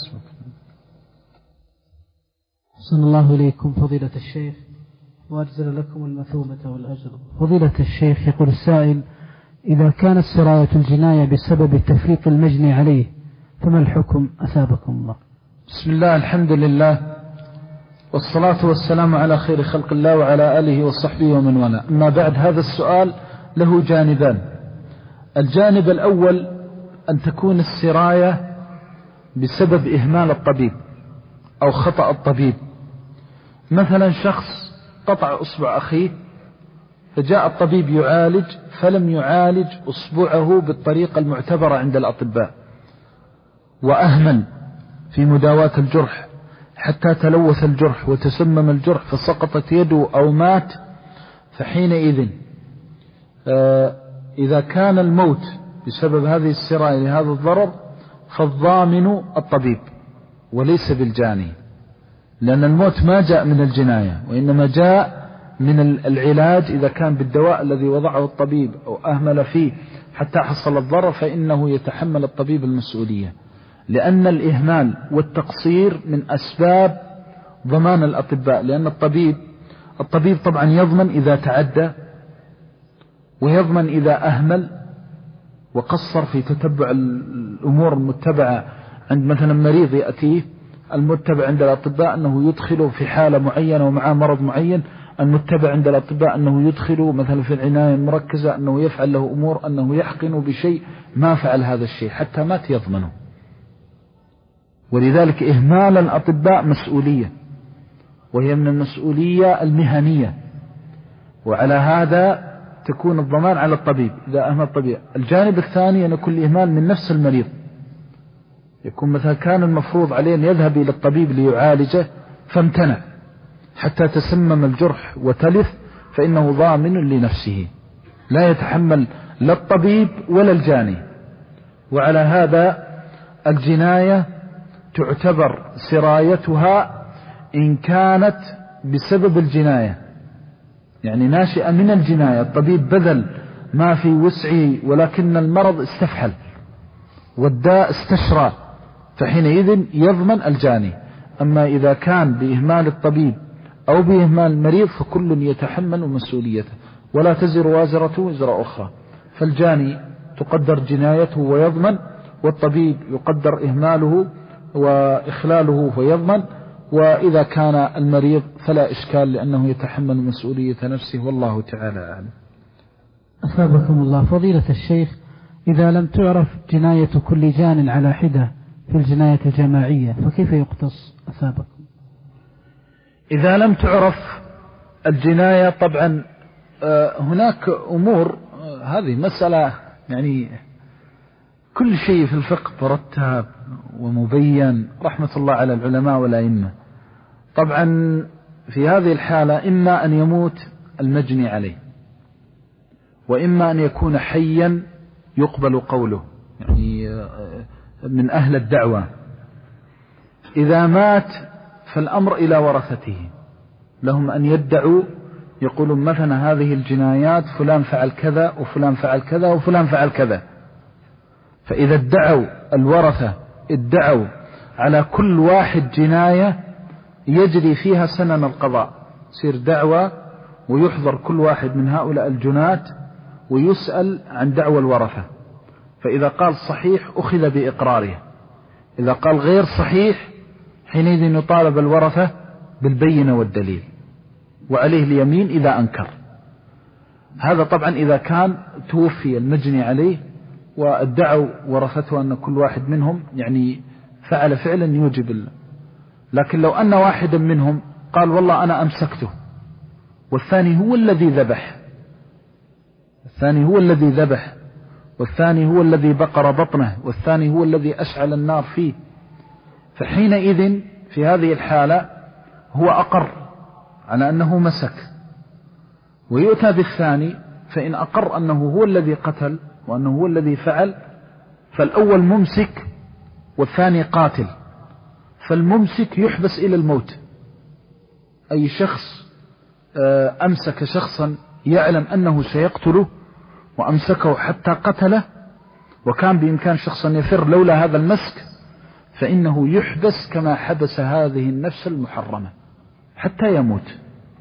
أحسن الله إليكم فضيلة الشيخ وأجزل لكم المثوبة والأجر. فضيلة الشيخ، يقول السائل: إذا كانت سراية الجناية بسبب تفريط المجني عليه فما الحكم أثابكم الله؟ بسم الله، الحمد لله، والصلاة والسلام على خير خلق الله وعلى آله وصحبه ومن والاه. أما بعد، هذا السؤال له جانبان. الجانب الأول أن تكون السراية بسبب إهمال الطبيب أو خطأ الطبيب. مثلا شخص قطع أصبع أخيه فجاء الطبيب يعالج فلم يعالج أصبعه بالطريقة المعتبرة عند الأطباء، وأهمل في مداواة الجرح حتى تلوث الجرح وتسمم الجرح فسقطت يده أو مات، فحينئذ آه إذا كان الموت بسبب هذه السراية لهذا الضرر فالضامن الطبيب وليس بالجاني، لأن الموت ما جاء من الجناية وإنما جاء من العلاج. إذا كان بالدواء الذي وضعه الطبيب أو أهمل فيه حتى حصل الضرر فإنه يتحمل الطبيب المسؤولية. لأن الإهمال والتقصير من أسباب ضمان الأطباء، لأن الطبيب الطبيب طبعا يضمن إذا تعدى، ويضمن إذا أهمل وقصر في تتبع الأمور المتبعة عند مثلا مريض يأتيه، المتبع عند الأطباء أنه يدخله في حالة معينة ومعه مرض معين، المتبع عند الأطباء أنه يدخله مثلا في العناية المركزة، أنه يفعل له أمور، أنه يحقن بشيء، ما فعل هذا الشيء حتى مات يضمنه. ولذلك إهمال الأطباء مسؤولية، وهي من المسؤولية المهنية، وعلى هذا تكون الضمان على الطبيب إذا أهمل الطبيب. الجانب الثاني أن يكون الإهمال من نفس المريض، يكون مثلا كان المفروض عليه أن يذهب إلى الطبيب ليعالجه فامتنع حتى تسمم الجرح وتلف، فإنه ضامن لنفسه، لا يتحمل لا الطبيب ولا الجاني. وعلى هذا الجناية تعتبر سرايتها إن كانت بسبب الجناية، يعني ناشئة من الجناية، الطبيب بذل ما في وسعه ولكن المرض استفحل والداء استشرى، فحينئذ يضمن الجاني. أما إذا كان بإهمال الطبيب أو بإهمال المريض فكل يتحمل مسؤوليته، ولا تزر وازرة وزر أخرى، فالجاني تقدر جنايته ويضمن، والطبيب يقدر إهماله وإخلاله ويضمن، وإذا كان المريض فلا إشكال لأنه يتحمل مسؤولية نفسه، والله تعالى أعلم. أثابكم الله. فضيلة الشيخ، إذا لم تعرف جناية كل جان على حدة في الجناية الجماعية فكيف يقتص؟ أثابكم. إذا لم تعرف الجناية طبعا هناك أمور، هذه مسألة يعني كل شيء في الفقه مرتب ومبين، رحمة الله على العلماء والأئمة. طبعا في هذه الحالة إما أن يموت المجني عليه، وإما أن يكون حيا يقبل قوله، يعني من أهل الدعوة. إذا مات فالأمر إلى ورثته، لهم أن يدعوا، يقولون مثلا هذه الجنايات فلان فعل كذا وفلان فعل كذا وفلان فعل كذا. فإذا ادعوا الورثة ادعوا على كل واحد جناية يجري فيها سنن القضاء، يصير دعوة ويحضر كل واحد من هؤلاء الجنات ويسأل عن دعوى الورثة، فإذا قال صحيح أخذ بإقراره، إذا قال غير صحيح حينئذ يطالب الورثة بالبينة والدليل، وعليه اليمين إذا أنكر. هذا طبعا إذا كان توفي المجني عليه وادعوا ورثته أن كل واحد منهم يعني فعل فعلا يوجب الله. لكن لو أن واحدا منهم قال والله أنا أمسكته، والثاني هو الذي ذبح، الثاني هو الذي ذبح والثاني هو الذي بقر بطنه والثاني هو الذي أشعل النار فيه، فحينئذ في هذه الحالة هو أقر على أنه مسك، ويؤتى بالثاني، فإن أقر أنه هو الذي قتل وأنه هو الذي فعل، فالأول ممسك والثاني قاتل، فالممسك يحبس إلى الموت. أي شخص أمسك شخصا يعلم أنه سيقتله وأمسكه حتى قتله، وكان بإمكان شخصا يفر لولا هذا المسك، فإنه يحبس كما حبس هذه النفس المحرمة حتى يموت.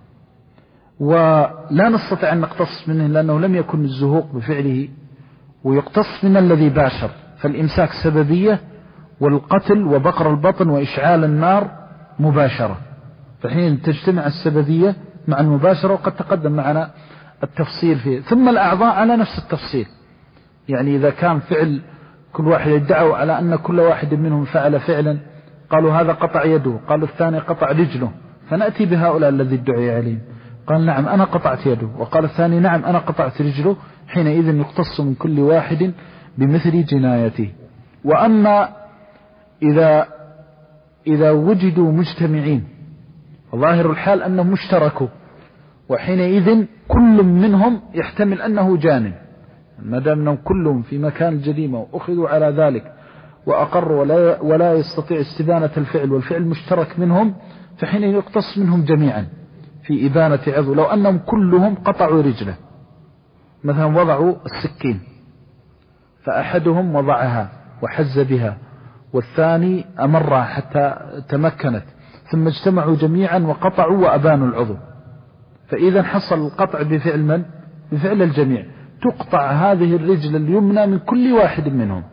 ولا نستطيع أن نقتص منه لأنه لم يكن الزهوق بفعله، ويقتص من الذي باشر، فالإمساك سببية والقتل وبقر البطن وإشعال النار مباشرة، فحين تجتمع السببية مع المباشرة، وقد تقدم معنا التفصيل فيه. ثم الأعضاء على نفس التفصيل، يعني إذا كان فعل كل واحد يدعوا على أن كل واحد منهم فعل فعلا، قالوا هذا قطع يده، قالوا الثاني قطع رجله، فنأتي بهؤلاء الذي ادعي عليهم، قال نعم أنا قطعت يده، وقال الثاني نعم أنا قطعت رجله، حينئذ يقتص من كل واحد بمثل جنايته. وأما إذا إذا وجدوا مجتمعين، ظاهر الحال أنهم مشتركوا، وحينئذ كل منهم يحتمل أنه جانب، ما دام أنهم كلهم في مكان الجريمة وأخذوا على ذلك وأقروا ولا, ولا يستطيع استبانة الفعل والفعل مشترك منهم، فحين يقتص منهم جميعا في إبانة عضو. لو أنهم كلهم قطعوا رجله مثلا، وضعوا السكين، فأحدهم وضعها وحز بها والثاني أمرها حتى تمكنت، ثم اجتمعوا جميعا وقطعوا وأبانوا العضو، فإذا حصل القطع بفعل من؟ بفعل الجميع. تقطع هذه الرجل اليمنى من كل واحد منهم،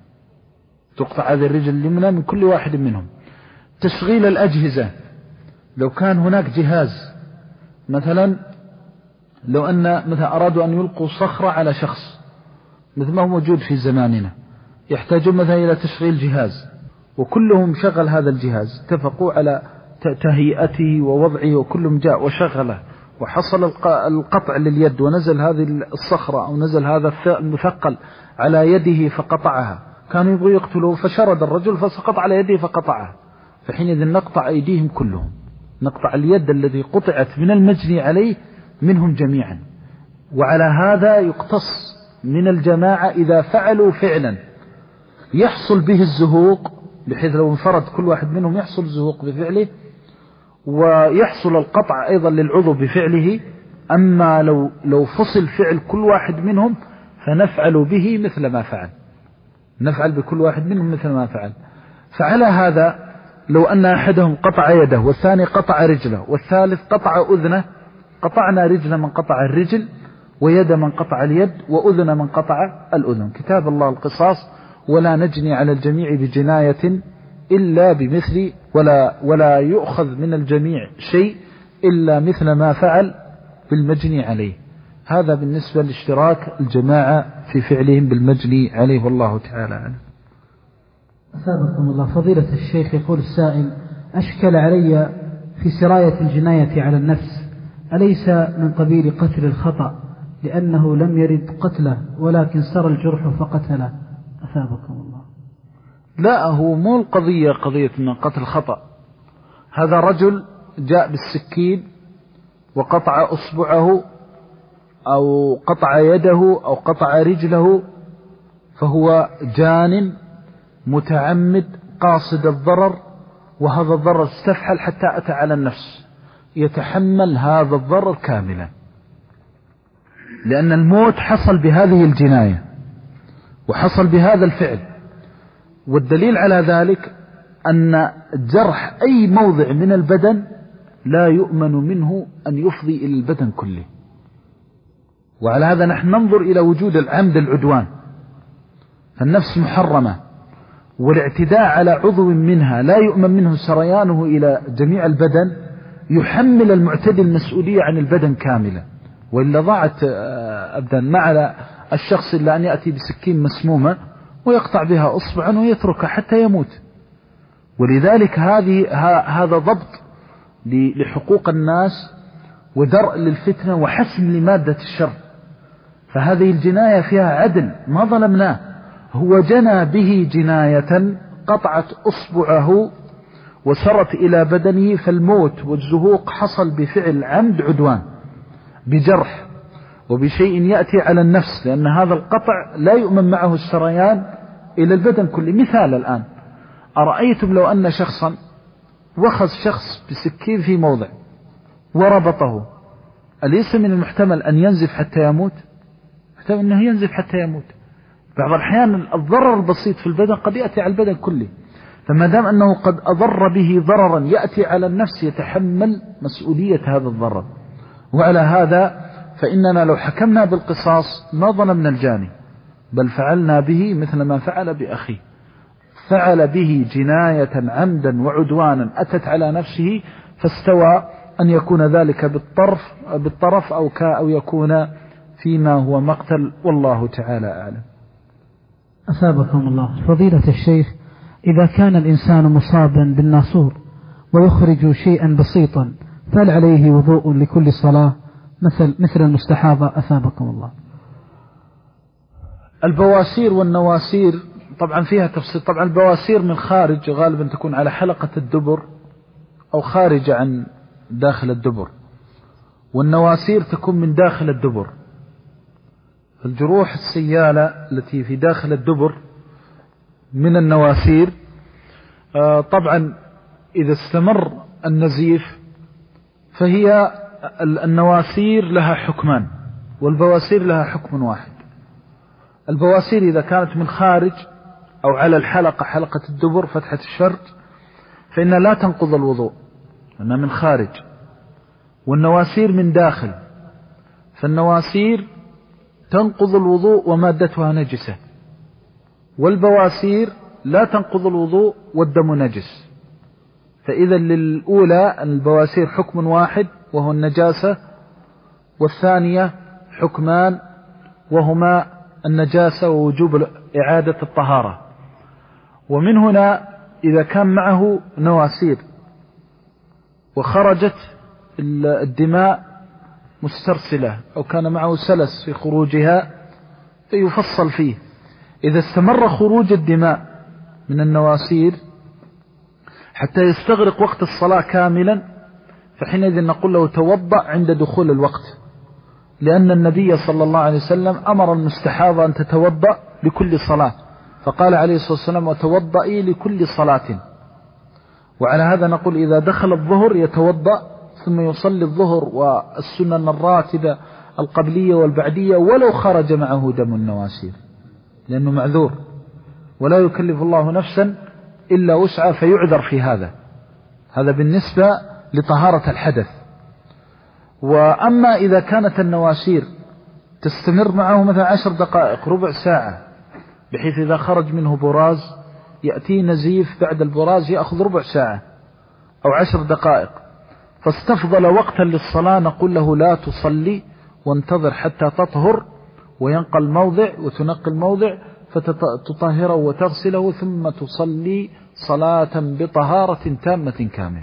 تقطع هذه الرجل اليمنى من كل واحد منهم. تشغيل الأجهزة، لو كان هناك جهاز مثلا، لو أن مثلا أرادوا أن يلقوا صخرة على شخص مثل ما هو موجود في زماننا، يحتاجون مثلا إلى تشغيل جهاز، وكلهم شغل هذا الجهاز، اتفقوا على تهيئته ووضعه، وكلهم جاء وشغله، وحصل القطع لليد، ونزل هذه الصخرة أو نزل هذا المثقل على يده فقطعها، كانوا يبغوا يقتلوه فشرد الرجل فسقط على يده فقطعها، فحينئذ نقطع أيديهم كلهم، نقطع اليد التي قطعت من المجني عليه منهم جميعا. وعلى هذا يقتص من الجماعة إذا فعلوا فعلا يحصل به الزهوق، بحيث لو انفرد كل واحد منهم يحصل زهوق بفعله، ويحصل القطع أيضا للعضو بفعله. أما لو, لو فصل فعل كل واحد منهم فنفعل به مثل ما فعل، نفعل بكل واحد منهم مثل ما فعل. فعلى هذا لو أن أحدهم قطع يده، والثاني قطع رجله، والثالث قطع أذنه، قطعنا رجل من قطع الرجل، ويد من قطع اليد، وأذن من قطع الأذن. كتاب الله القصاص، ولا نجني على الجميع بجناية إلا بمثل، ولا, ولا يؤخذ من الجميع شيء إلا مثل ما فعل بالمجني عليه. هذا بالنسبة لاشتراك الجماعة في فعلهم بالمجني عليه، والله تعالى أعلم. أثابكم الله. فضيلة الشيخ، يقول السائل: أشكل علي في سراية الجناية على النفس، أليس من قبيل قتل الخطأ لأنه لم يرد قتله ولكن سرى الجرح فقتله؟ أثابكم الله. لا، هو مو القضية قضية من قتل خطأ. هذا رجل جاء بالسكين وقطع أصبعه أو قطع يده أو قطع رجله، فهو جان متعمد قاصد الضرر، وهذا الضرر استفحل حتى أتى على النفس، يتحمل هذا الضرر كاملا، لأن الموت حصل بهذه الجناية وحصل بهذا الفعل. والدليل على ذلك أن جرح أي موضع من البدن لا يؤمن منه أن يفضي إلى البدن كله. وعلى هذا نحن ننظر إلى وجود العمد العدوان، فالنفس محرمة، والاعتداء على عضو منها لا يؤمن منه سريانه إلى جميع البدن يحمل المعتدي المسؤولية عن البدن كاملة، وإلا ضاعت أبدا. ما على الشخص إلا أن يأتي بسكين مسمومة ويقطع بها أصبعا ويتركها حتى يموت. ولذلك هذه هذا ضبط لحقوق الناس ودرء للفتنة وحسم لمادة الشر. فهذه الجناية فيها عدل، ما ظلمناه، هو جنى به جناية قطعت أصبعه وسرت إلى بدنه، فالموت والزهوق حصل بفعل عمد عدوان، بجرح وبشيء يأتي على النفس، لأن هذا القطع لا يؤمن معه السريان إلى البدن كله. مثال الآن، أرأيتم لو أن شخصا وخذ شخص بسكين في موضع وربطه، أليس من المحتمل أن ينزف حتى يموت؟ محتمل أنه ينزف حتى يموت. بعض الأحيان الضرر البسيط في البدن قد يأتي على البدن كله، فما دام أنه قد أضر به ضررا يأتي على النفس يتحمل مسؤولية هذا الضرر. وعلى هذا فإننا لو حكمنا بالقصاص ما ظلمنا الجاني، بل فعلنا به مثل ما فعل بأخيه، فعل به جناية عمدا وعدوانا أتت على نفسه، فاستوى أن يكون ذلك بالطرف بالطرف أو أو يكون فيما هو مقتل، والله تعالى أعلم. أثابكم الله. فضيلة الشيخ، إذا كان الإنسان مصابا بالناصور ويخرج شيئا بسيطا، فهل عليه وضوء لكل صلاة مثل مثل المستحاضة؟ أثابكم الله. البواسير والنواسير طبعا فيها تفصيل. طبعا البواسير من خارج غالبا تكون على حلقة الدبر أو خارج عن داخل الدبر، والنواسير تكون من داخل الدبر. الجروح السيالة التي في داخل الدبر من النواسير، طبعا إذا استمر النزيف فهي النواسير لها حكمان والبواسير لها حكم واحد. البواسير إذا كانت من خارج أو على الحلقة حلقة الدبر فتحة الشرج فإنها لا تنقض الوضوء لأنها من خارج، والنواسير من داخل، فالنواسير تنقض الوضوء ومادتها نجسة، والبواسير لا تنقض الوضوء والدم نجس. فإذا للأولى البواسير حكم واحد وهو النجاسة، والثانية حكمان وهما النجاسة ووجوب إعادة الطهارة. ومن هنا إذا كان معه نواسير وخرجت الدماء مسترسلة أو كان معه سلس في خروجها فيفصل فيه. إذا استمر خروج الدماء من النواسير حتى يستغرق وقت الصلاة كاملا فحينئذ نقول له توضأ عند دخول الوقت، لأن النبي صلى الله عليه وسلم أمر المستحاضة أن تتوضأ لكل صلاة، فقال عليه الصلاة والسلام وتوضئي لكل صلاة. وعلى هذا نقول إذا دخل الظهر يتوضأ ثم يصلي الظهر والسنن الراتبة القبلية والبعدية ولو خرج معه دم النواسير، لأنه معذور ولا يكلف الله نفسا إلا وسعها فيعذر في هذا. هذا بالنسبة لطهارة الحدث. وأما إذا كانت النواسير تستمر معه مثلا عشر دقائق ربع ساعة، بحيث إذا خرج منه براز يأتي نزيف بعد البراز يأخذ ربع ساعة أو عشر دقائق، فاستفضل وقتا للصلاة، نقول له لا تصلي وانتظر حتى تطهر وينقى الموضع وتنقي الموضع فتطهره وتغسله ثم تصلي صلاة بطهارة تامة كاملة.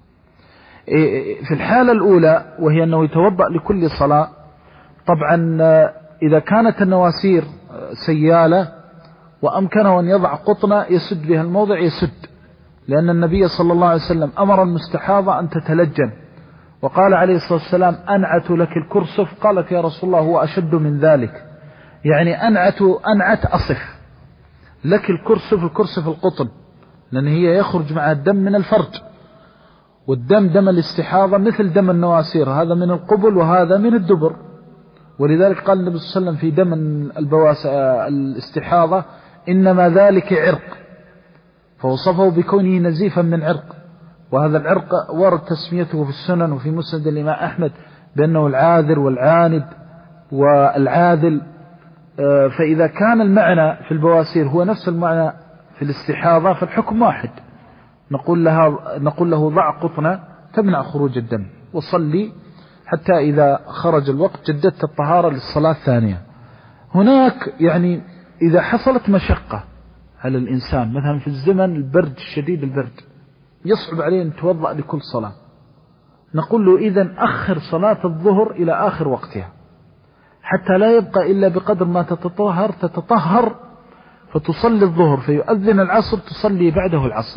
في الحالة الأولى وهي أنه يتوضأ لكل صلاة، طبعا إذا كانت النواسير سيالة وأمكنه أن يضع قطنة يسد بها الموضع يسد، لأن النبي صلى الله عليه وسلم أمر المستحاضة أن تتلجن، وقال عليه الصلاة والسلام أنعت لك الكرسف، قالت يا رسول الله هو أشد من ذلك، يعني أنعت أنعت أصف لك الكرسف، الكرسف القطن، لأن هي يخرج مع الدم من الفرج، والدم دم الاستحاضة مثل دم النواسير، هذا من القبل وهذا من الدبر. ولذلك قال النبي صلى الله عليه وسلم في دم البواس الاستحاضة إنما ذلك عرق، فوصفه بكونه نزيفا من عرق، وهذا العرق ورد تسميته في السنن وفي مسند الإمام أحمد بأنه العاذر والعاند والعاذل. فإذا كان المعنى في البواسير هو نفس المعنى في الاستحاضة فالحكم واحد، نقول لها نقول له ضع قطنة تمنع خروج الدم وصلي حتى إذا خرج الوقت جددت الطهارة للصلاة الثانية. هناك يعني إذا حصلت مشقة على الإنسان مثلا في الزمن البرد الشديد البرد يصعب عليه أن يتوضأ لكل صلاة، نقول له إذن أخر صلاة الظهر إلى آخر وقتها حتى لا يبقى إلا بقدر ما تتطهر تتطهر فتصلي الظهر فيؤذن العصر تصلي بعده العصر،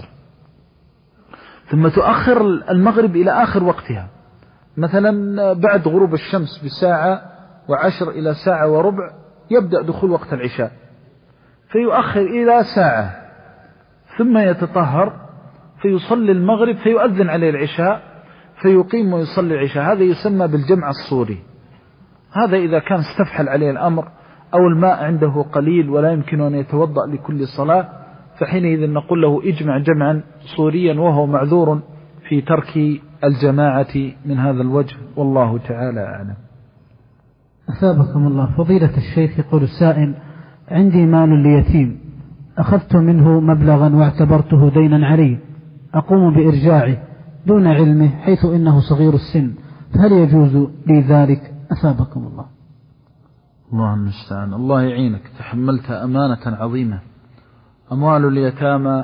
ثم تؤخر المغرب إلى آخر وقتها، مثلا بعد غروب الشمس بساعة وعشر إلى ساعة وربع يبدأ دخول وقت العشاء فيؤخر إلى ساعة ثم يتطهر فيصلي المغرب فيؤذن عليه العشاء فيقيم ويصلي العشاء. هذا يسمى بالجمع الصوري. هذا إذا كان استفحل عليه الأمر أو الماء عنده قليل ولا يمكن أن يتوضأ لكل صلاة فحينئذ نقول له اجمع جمعا صوريا وهو معذور في ترك الجماعة من هذا الوجه، والله تعالى أعلم. أثابكم الله. فضيلة الشيخ يقول السائل: عندي مال ليتيم أخذت منه مبلغا واعتبرته دينا علي، أقوم بإرجاعه دون علمه حيث إنه صغير السن، فهل يجوز لي ذلك؟ أثابكم الله. الله المستعان. الله يعينك، تحملت أمانة عظيمة. أموال اليتامى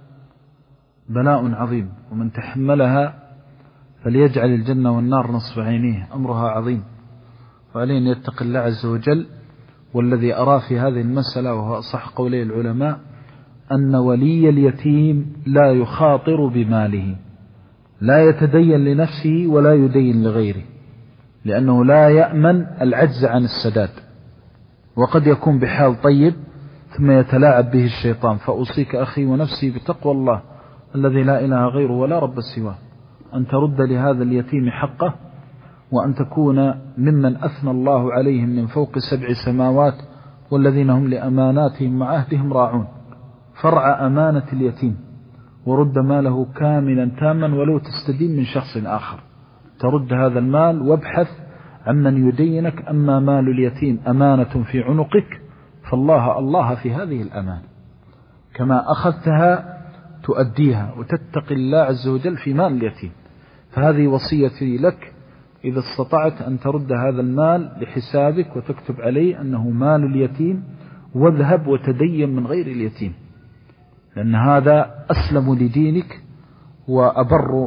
بلاء عظيم، ومن تحملها فليجعل الجنة والنار نصف عينيه، أمرها عظيم، وعليه أن يتقي الله عز وجل. والذي أرى في هذه المسألة وهو أصح قولي العلماء أن ولي اليتيم لا يخاطر بماله، لا يتدين لنفسه ولا يدين لغيره، لأنه لا يأمن العجز عن السداد، وقد يكون بحال طيب ثم يتلاعب به الشيطان. فأوصيك أخي ونفسي بتقوى الله الذي لا إله غيره ولا رب سواه، أن ترد لهذا اليتيم حقه، وأن تكون ممن أثنى الله عليهم من فوق سبع سماوات والذين هم لأماناتهم وعهدهم راعون. فرع أمانة اليتيم ورد ماله كاملا تاما ولو تستدين من شخص آخر، ترد هذا المال وابحث عمن يدينك. أما مال اليتيم أمانة في عنقك فالله الله في هذه الأمانة، كما أخذتها تؤديها وتتقي الله عز وجل في مال اليتيم. فهذه وصيتي لك إذا استطعت أن ترد هذا المال لحسابك وتكتب عليه أنه مال اليتيم، واذهب وتدين من غير اليتيم، لأن هذا أسلم لدينك وأبر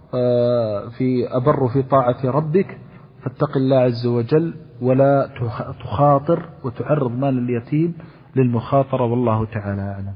في أبر في طاعة ربك. فاتق الله عز وجل ولا تخاطر وتعرض مال اليتيم للمخاطرة، والله تعالى أعلم.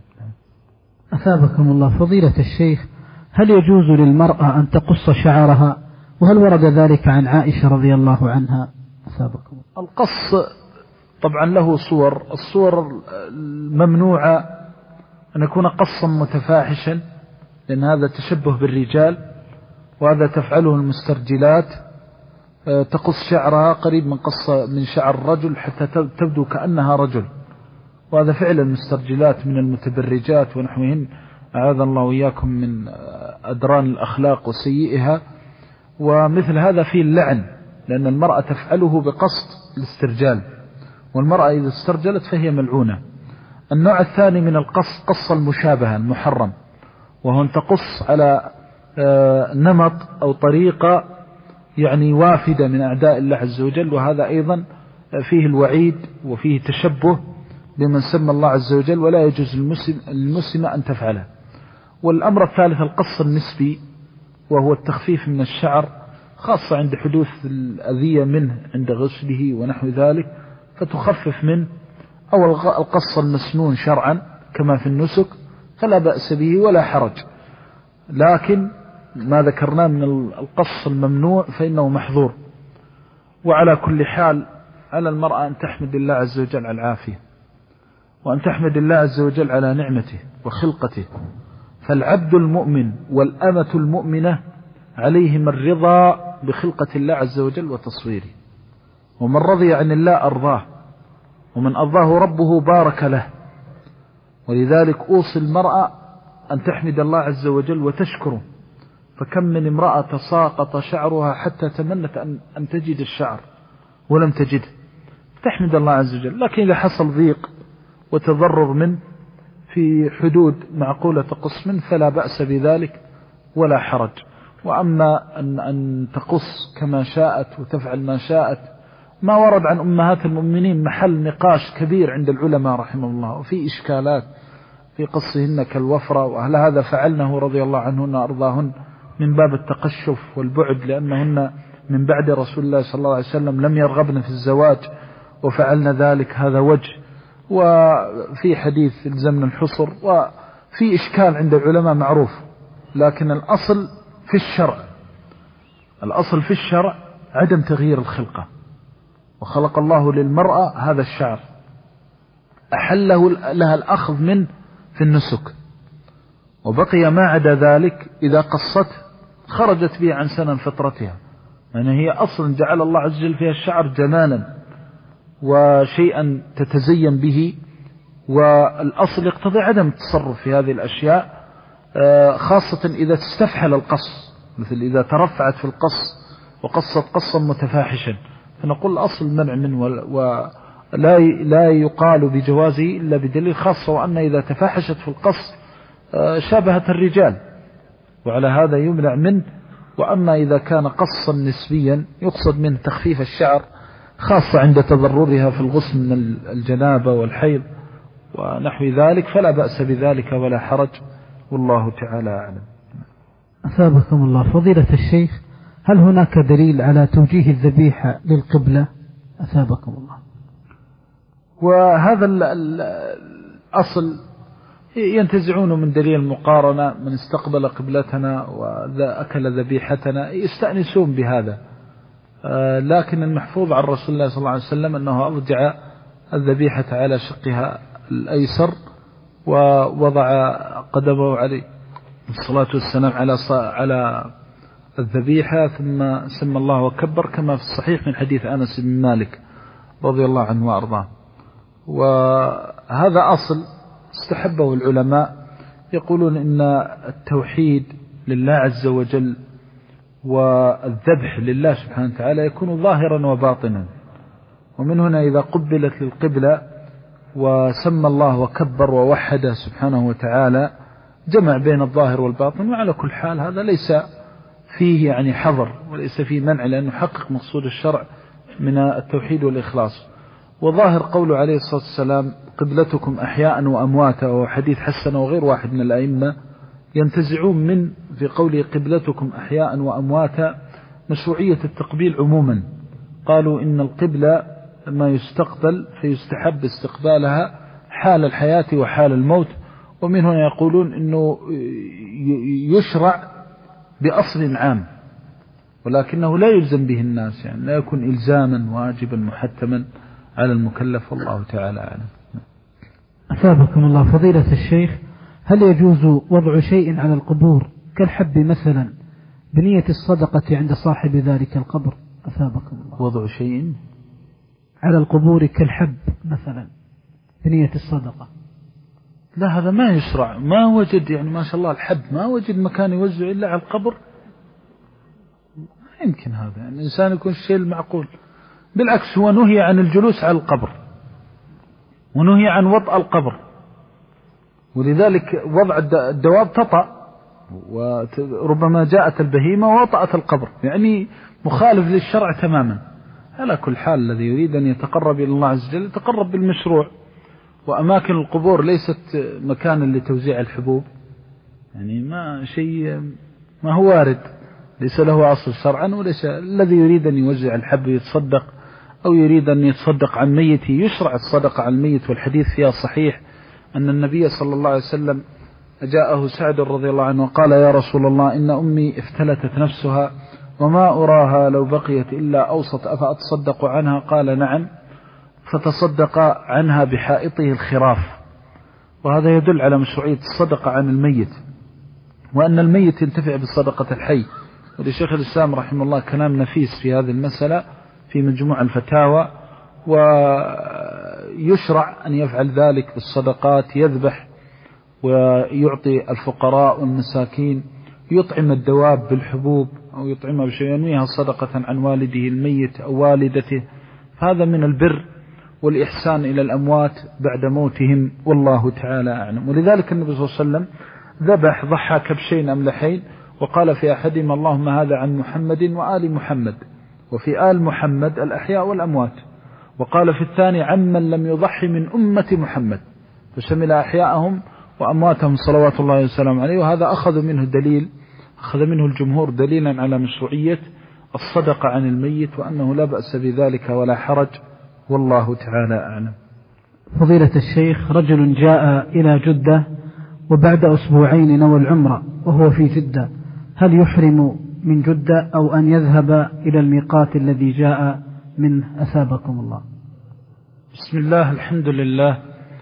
أثابكم الله فضيلة الشيخ، هل يجوز للمرأة أن تقص شعرها؟ وهل ورد ذلك عن عائشة رضي الله عنها؟ أثابكم. القص طبعا له صور، الصور الممنوعة أن يكون قصا متفاحشا، لأن هذا تشبه بالرجال، وهذا تفعله المسترجلات، تقص شعرها قريب من قص من شعر الرجل حتى تبدو كأنها رجل، وهذا فعل المسترجلات من المتبرجات ونحوهن، أعاذنا الله وإياكم من أدران الأخلاق وسيئها. ومثل هذا فيه اللعن، لأن المرأة تفعله بقصد الاسترجال، والمرأة إذا استرجلت فهي ملعونة. النوع الثاني من القص قص المشابهة المحرم، وهو أن تقص على نمط أو طريقة يعني وافدة من أعداء الله عز وجل، وهذا أيضا فيه الوعيد وفيه تشبه بمن سمى الله عز وجل، ولا يجوز للمسلمة أن تفعله. والأمر الثالث القص النسبي، وهو التخفيف من الشعر، خاصة عند حدوث الأذية منه عند غسله ونحو ذلك، فتخفف منه، أو القص المسنون شرعا كما في النسك فلا بأس به ولا حرج. لكن ما ذكرناه من القص الممنوع فإنه محظور. وعلى كل حال على المرأة أن تحمد الله عز وجل على العافية، وأن تحمد الله عز وجل على نعمته وخلقته. فالعبد المؤمن والأمة المؤمنة عليهم الرضا بخلقة الله عز وجل وتصويره، ومن رضي عن الله أرضاه، ومن أرضاه ربه بارك له. ولذلك أوصي المرأة أن تحمد الله عز وجل وتشكره، فكم من امرأة تساقط شعرها حتى تمنت أن تجد الشعر ولم تجده، تحمد الله عز وجل. لكن إذا حصل ضيق وتضرر منه في حدود معقولة تقص منه فلا بأس بذلك ولا حرج. وأما أن, أن تقص كما شاءت وتفعل ما شاءت، ما ورد عن أمهات المؤمنين محل نقاش كبير عند العلماء رحمه الله، وفي إشكالات في قصهن كالوفرة، وأهل هذا فعلنه رضي الله عنهن أرضاهن من باب التقشف والبعد، لأنهن من بعد رسول الله صلى الله عليه وسلم لم يرغبن في الزواج وفعلن ذلك، هذا وجه. وفي حديث الزمن الحصر، وفي إشكال عند العلماء معروف. لكن الأصل في الشرع، الأصل في الشرع عدم تغيير الخلقة، وخلق الله للمرأة هذا الشعر، أحله لها الأخذ منه في النسك، وبقي ما عدا ذلك إذا قصت خرجت به عن سنن فطرتها، يعني هي أصلا جعل الله عز وجل فيها الشعر جمالا وشيئا تتزين به، والأصل يقتضي عدم التصرف في هذه الأشياء، خاصة إذا تستفحل القص، مثل إذا ترفعت في القص وقصت قصا متفاحشا، فنقول الأصل المنع منه، ولا لا يقال بجوازه إلا بدليل، خاصة وأن إذا تفاحشت في القص شابهت الرجال، وعلى هذا يمنع منه. وأما إذا كان قصا نسبيا يقصد منه تخفيف الشعر، خاصة عند تضررها في الغسل من الجنابة والحيض ونحو ذلك، فلا بأس بذلك ولا حرج، والله تعالى أعلم. أثابكم الله فضيلة الشيخ، هل هناك دليل على توجيه الذبيحة للقبلة؟ أثابكم الله. وهذا الأصل ينتزعون من دليل المقارنة، من استقبل قبلتنا وأكل ذبيحتنا يستأنسون بهذا، لكن المحفوظ عن رسول الله صلى الله عليه وسلم أنه أضجع الذبيحة على شقها الأيسر، ووضع قدمه عليه الصلاة والسلام على على الذبيحة، ثم سمى الله وكبر، كما في الصحيح من حديث أنس بن مالك رضي الله عنه وأرضاه. وهذا أصل استحبه العلماء، يقولون إن التوحيد لله عز وجل والذبح لله سبحانه وتعالى يكون ظاهرا وباطنا، ومن هنا إذا قبلت للقبلة وسمى الله وكبر ووحده سبحانه وتعالى جمع بين الظاهر والباطن. وعلى كل حال هذا ليس فيه يعني حظر وليس فيه منع، لأنه يحقق مقصود الشرع من التوحيد والإخلاص. وظاهر قوله عليه الصلاة والسلام قبلتكم أحياء وأمواتا، وحديث حسن وغير واحد من الأئمة ينتزعون من في قوله قبلتكم أحياء وأمواتا مشروعية التقبيل عموما. قالوا إن القبلة ما يستقبل فيستحب استقبالها حال الحياة وحال الموت، ومن هنا يقولون إنه يشرع بأصل عام ولكنه لا يلزم به الناس، يعني لا يكون إلزاما واجبا محتما على المكلف، والله تعالى أعلم. أثابكم الله فضيلة الشيخ، هل يجوز وضع شيء على القبور كالحب مثلا بنية الصدقة عند صاحب ذلك القبر؟ أثابكم الله. وضع شيء على القبور كالحب مثلا بنية الصدقة؟ لا، هذا ما يشرع، ما وجد يعني ما شاء الله الحب ما وجد مكان يوزع إلا على القبر، ما يمكن هذا يعني الإنسان يكون الشيء المعقول. بالعكس هو نهي عن الجلوس على القبر ونهي عن وطأ القبر، ولذلك وضع الدواب تطأ، وربما جاءت البهيمة ووطأت القبر، يعني مخالف للشرع تماما. على كل حال الذي يريد أن يتقرب إلى الله عز وجل يتقرب بالمشروع، وأماكن القبور ليست مكانا لتوزيع الحبوب، يعني ما شيء ما هو وارد، ليس له أصل شرعا. وليس الذي يريد أن يوزع الحب يتصدق أو يريد أن يتصدق عن ميته يشرع الصدقة عن الميت، والحديث فيها صحيح أن النبي صلى الله عليه وسلم جاءه سعد رضي الله عنه وقال يا رسول الله إن أمي افتلتت نفسها وما أراها لو بقيت إلا أوسط أفأتصدق عنها؟ قال نعم، فتصدق عنها بحائطه الخراف. وهذا يدل على مشروعية الصدقة عن الميت، وأن الميت ينتفع بالصدقة الحي. ولشيخ الإسلام رحمه الله كلام نفيس في هذه المسألة في مجموع الفتاوى، ويشرع أن يفعل ذلك بالصدقات، يذبح ويعطي الفقراء والمساكين، يطعم الدواب بالحبوب أو يطعمها بشيء ينويها صدقة عن والده الميت أو والدته، فهذا من البر والإحسان إلى الأموات بعد موتهم، والله تعالى أعلم. ولذلك النبي صلى الله عليه وسلم ذبح ضحى كبشين أملحين، وقال في أحدهما اللهم هذا عن محمد وآل محمد، وفي آل محمد الأحياء والأموات، وقال في الثاني عمن لم يضحي من أمة محمد، فشمل أحياءهم وأمواتهم صلوات الله وسلامه عليه. وهذا أخذ منه دليل أخذ منه الجمهور دليلا على مشروعية الصدقة عن الميت، وأنه لا بأس بذلك ولا حرج، والله تعالى أعلم. فضيلة الشيخ، رجل جاء إلى جدة وبعد أسبوعين نوى العمرة وهو في جدة، هل يحرم من جدة أو أن يذهب إلى الميقات الذي جاء منه؟ أثابكم الله. بسم الله، الحمد لله،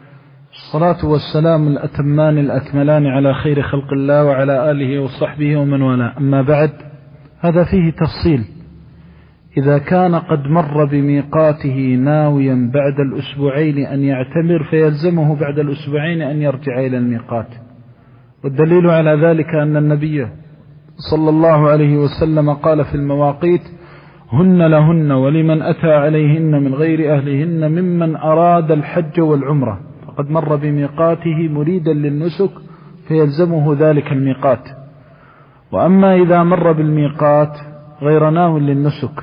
الصلاة والسلام الأتمان الأكملان على خير خلق الله وعلى آله وصحبه ومن والاه، أما بعد، هذا فيه تفصيل. إذا كان قد مر بميقاته ناويا بعد الأسبوعين أن يعتمر فيلزمه بعد الأسبوعين أن يرجع إلى الميقات، والدليل على ذلك أن النبي صلى الله عليه وسلم قال في المواقيت هن لهن ولمن أتى عليهن من غير أهلهن ممن أراد الحج والعمرة، فقد مر بميقاته مريدا للنسك فيلزمه ذلك الميقات. وأما إذا مر بالميقات غير ناو للنسك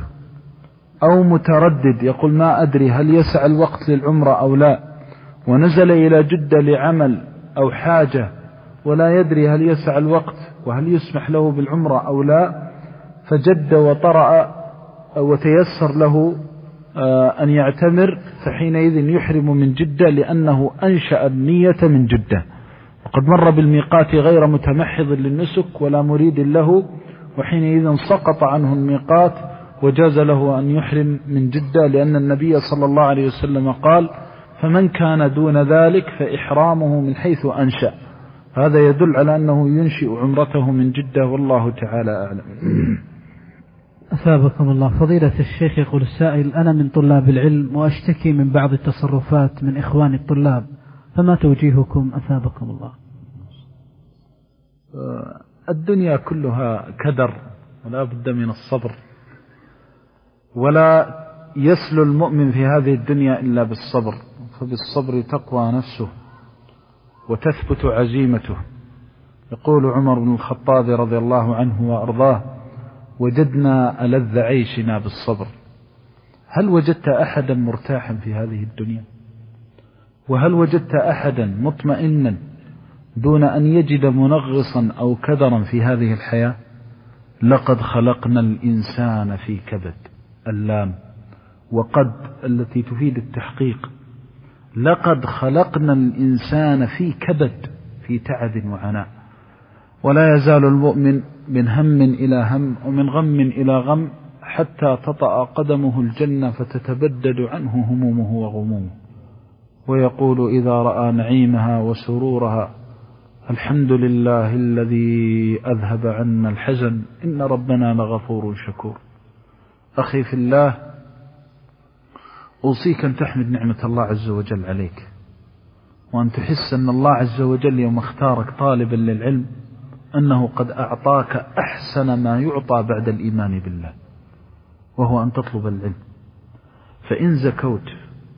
أو متردد يقول ما أدري هل يسع الوقت للعمرة أو لا، ونزل إلى جدة لعمل أو حاجة ولا يدري هل يسع الوقت وهل يسمح له بالعمرة أو لا، فجد وطرأ وتيسر له أن يعتمر، فحينئذ يحرم من جدة لأنه أنشأ النية من جدة، وقد مر بالميقات غير متمحض للنسك ولا مريد له، وحينئذ سقط عنه الميقات وجاز له أن يحرم من جدة، لأن النبي صلى الله عليه وسلم قال فمن كان دون ذلك فإحرامه من حيث أنشأ. هذا يدل على أنه ينشئ عمرته من جدة، والله تعالى أعلم. أثابكم الله. فضيلة الشيخ، يقول السائل أنا من طلاب العلم وأشتكي من بعض التصرفات من إخواني الطلاب فما توجيهكم أثابكم الله؟ الدنيا كلها كدر ولا بد من الصبر، ولا يسلو المؤمن في هذه الدنيا إلا بالصبر، فبالصبر تقوى نفسه وتثبت عزيمته. يقول عمر بن الخطاب رضي الله عنه وأرضاه: وجدنا ألذ عيشنا بالصبر. هل وجدت أحدا مرتاحا في هذه الدنيا؟ وهل وجدت أحدا مطمئنا دون أن يجد منغصا أو كدرا في هذه الحياة؟ لقد خلقنا الإنسان في كبد، اللام وقد التي تفيد التحقيق، لقد خلقنا الإنسان في كبد، في تعب وعناء. ولا يزال المؤمن من هم إلى هم ومن غم إلى غم حتى تطأ قدمه الجنة فتتبدد عنه همومه وغمومه، ويقول إذا رأى نعيمها وسرورها: الحمد لله الذي أذهب عنا الحزن إن ربنا لغفور شكور. أخي في الله، أوصيك أن تحمد نعمة الله عز وجل عليك، وأن تحس أن الله عز وجل يوم اختارك طالبا للعلم أنه قد أعطاك أحسن ما يعطى بعد الإيمان بالله، وهو أن تطلب العلم. فإن زكوت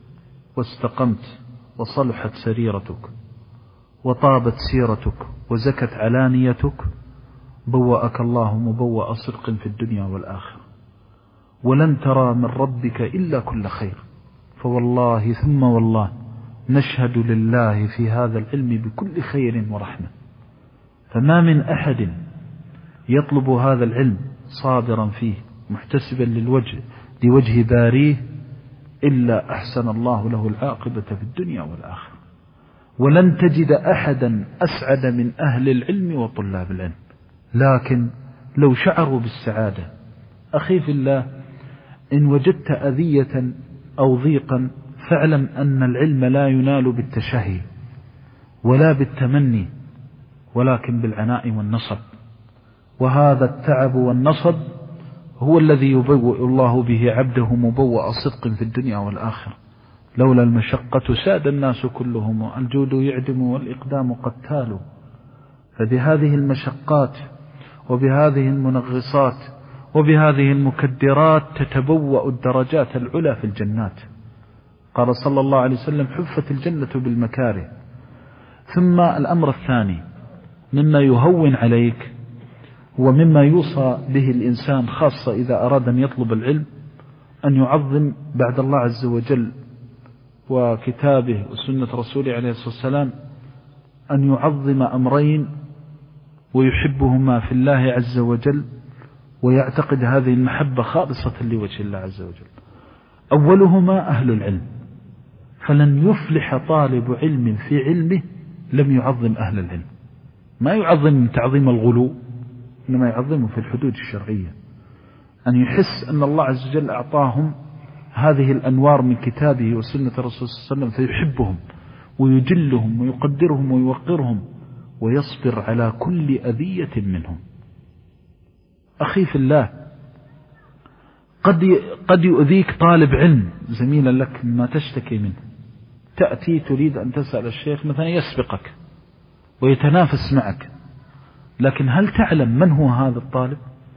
واستقمت وصلحت سريرتك وطابت سيرتك وزكت علانيتك، بوأك الله مبوأ صدق في الدنيا والآخرة، ولن ترى من ربك إلا كل خير. فوالله ثم والله نشهد لله في هذا العلم بكل خير ورحمة. فما من أحد يطلب هذا العلم صابرا فيه محتسبا للوجه لوجه باريه إلا أحسن الله له العاقبة في الدنيا والآخرة. ولن تجد أحدا أسعد من أهل العلم وطلاب العلم. لكن لو شعروا بالسعادة، أخي في الله، إن وجدت أذية أو ضيقا فاعلم أن العلم لا ينال بالتشهي ولا بالتمني، ولكن بالعناء والنصب. وهذا التعب والنصب هو الذي يبوئ الله به عبده مبوأ صدق في الدنيا والآخرة. لولا المشقة ساد الناس كلهم، الجود يعدم والإقدام قتال. فبهذه المشقات وبهذه المنغصات وبهذه المكدرات تتبوأ الدرجات العلى في الجنات. قال صلى الله عليه وسلم: حفت الجنة بالمكاره. ثم الأمر الثاني مما يهون عليك ومما يوصى به الإنسان خاصة إذا أراد أن يطلب العلم، أن يعظم بعد الله عز وجل وكتابه وسنة رسوله عليه الصلاة والسلام، أن يعظم أمرين ويحبهما في الله عز وجل، ويعتقد هذه المحبة خالصة لوجه الله عز وجل. أولهما أهل العلم، فلن يفلح طالب علم في علمه لم يعظم أهل العلم. ما يعظم تعظيم الغلو، إنما يعظمه في الحدود الشرعية، أن يحس أن الله عز وجل أعطاهم هذه الأنوار من كتابه وسنة الرسول صلى الله عليه وسلم، فيحبهم ويجلهم ويقدرهم ويوقرهم ويصبر على كل أذية منهم. أخي في الله، قد قد يؤذيك طالب علم زميلا لك ما تشتكي منه، تأتي تريد أن تسأل الشيخ مثلا يسبقك ويتنافس معك، لكن هل تعلم من هو هذا الطالب؟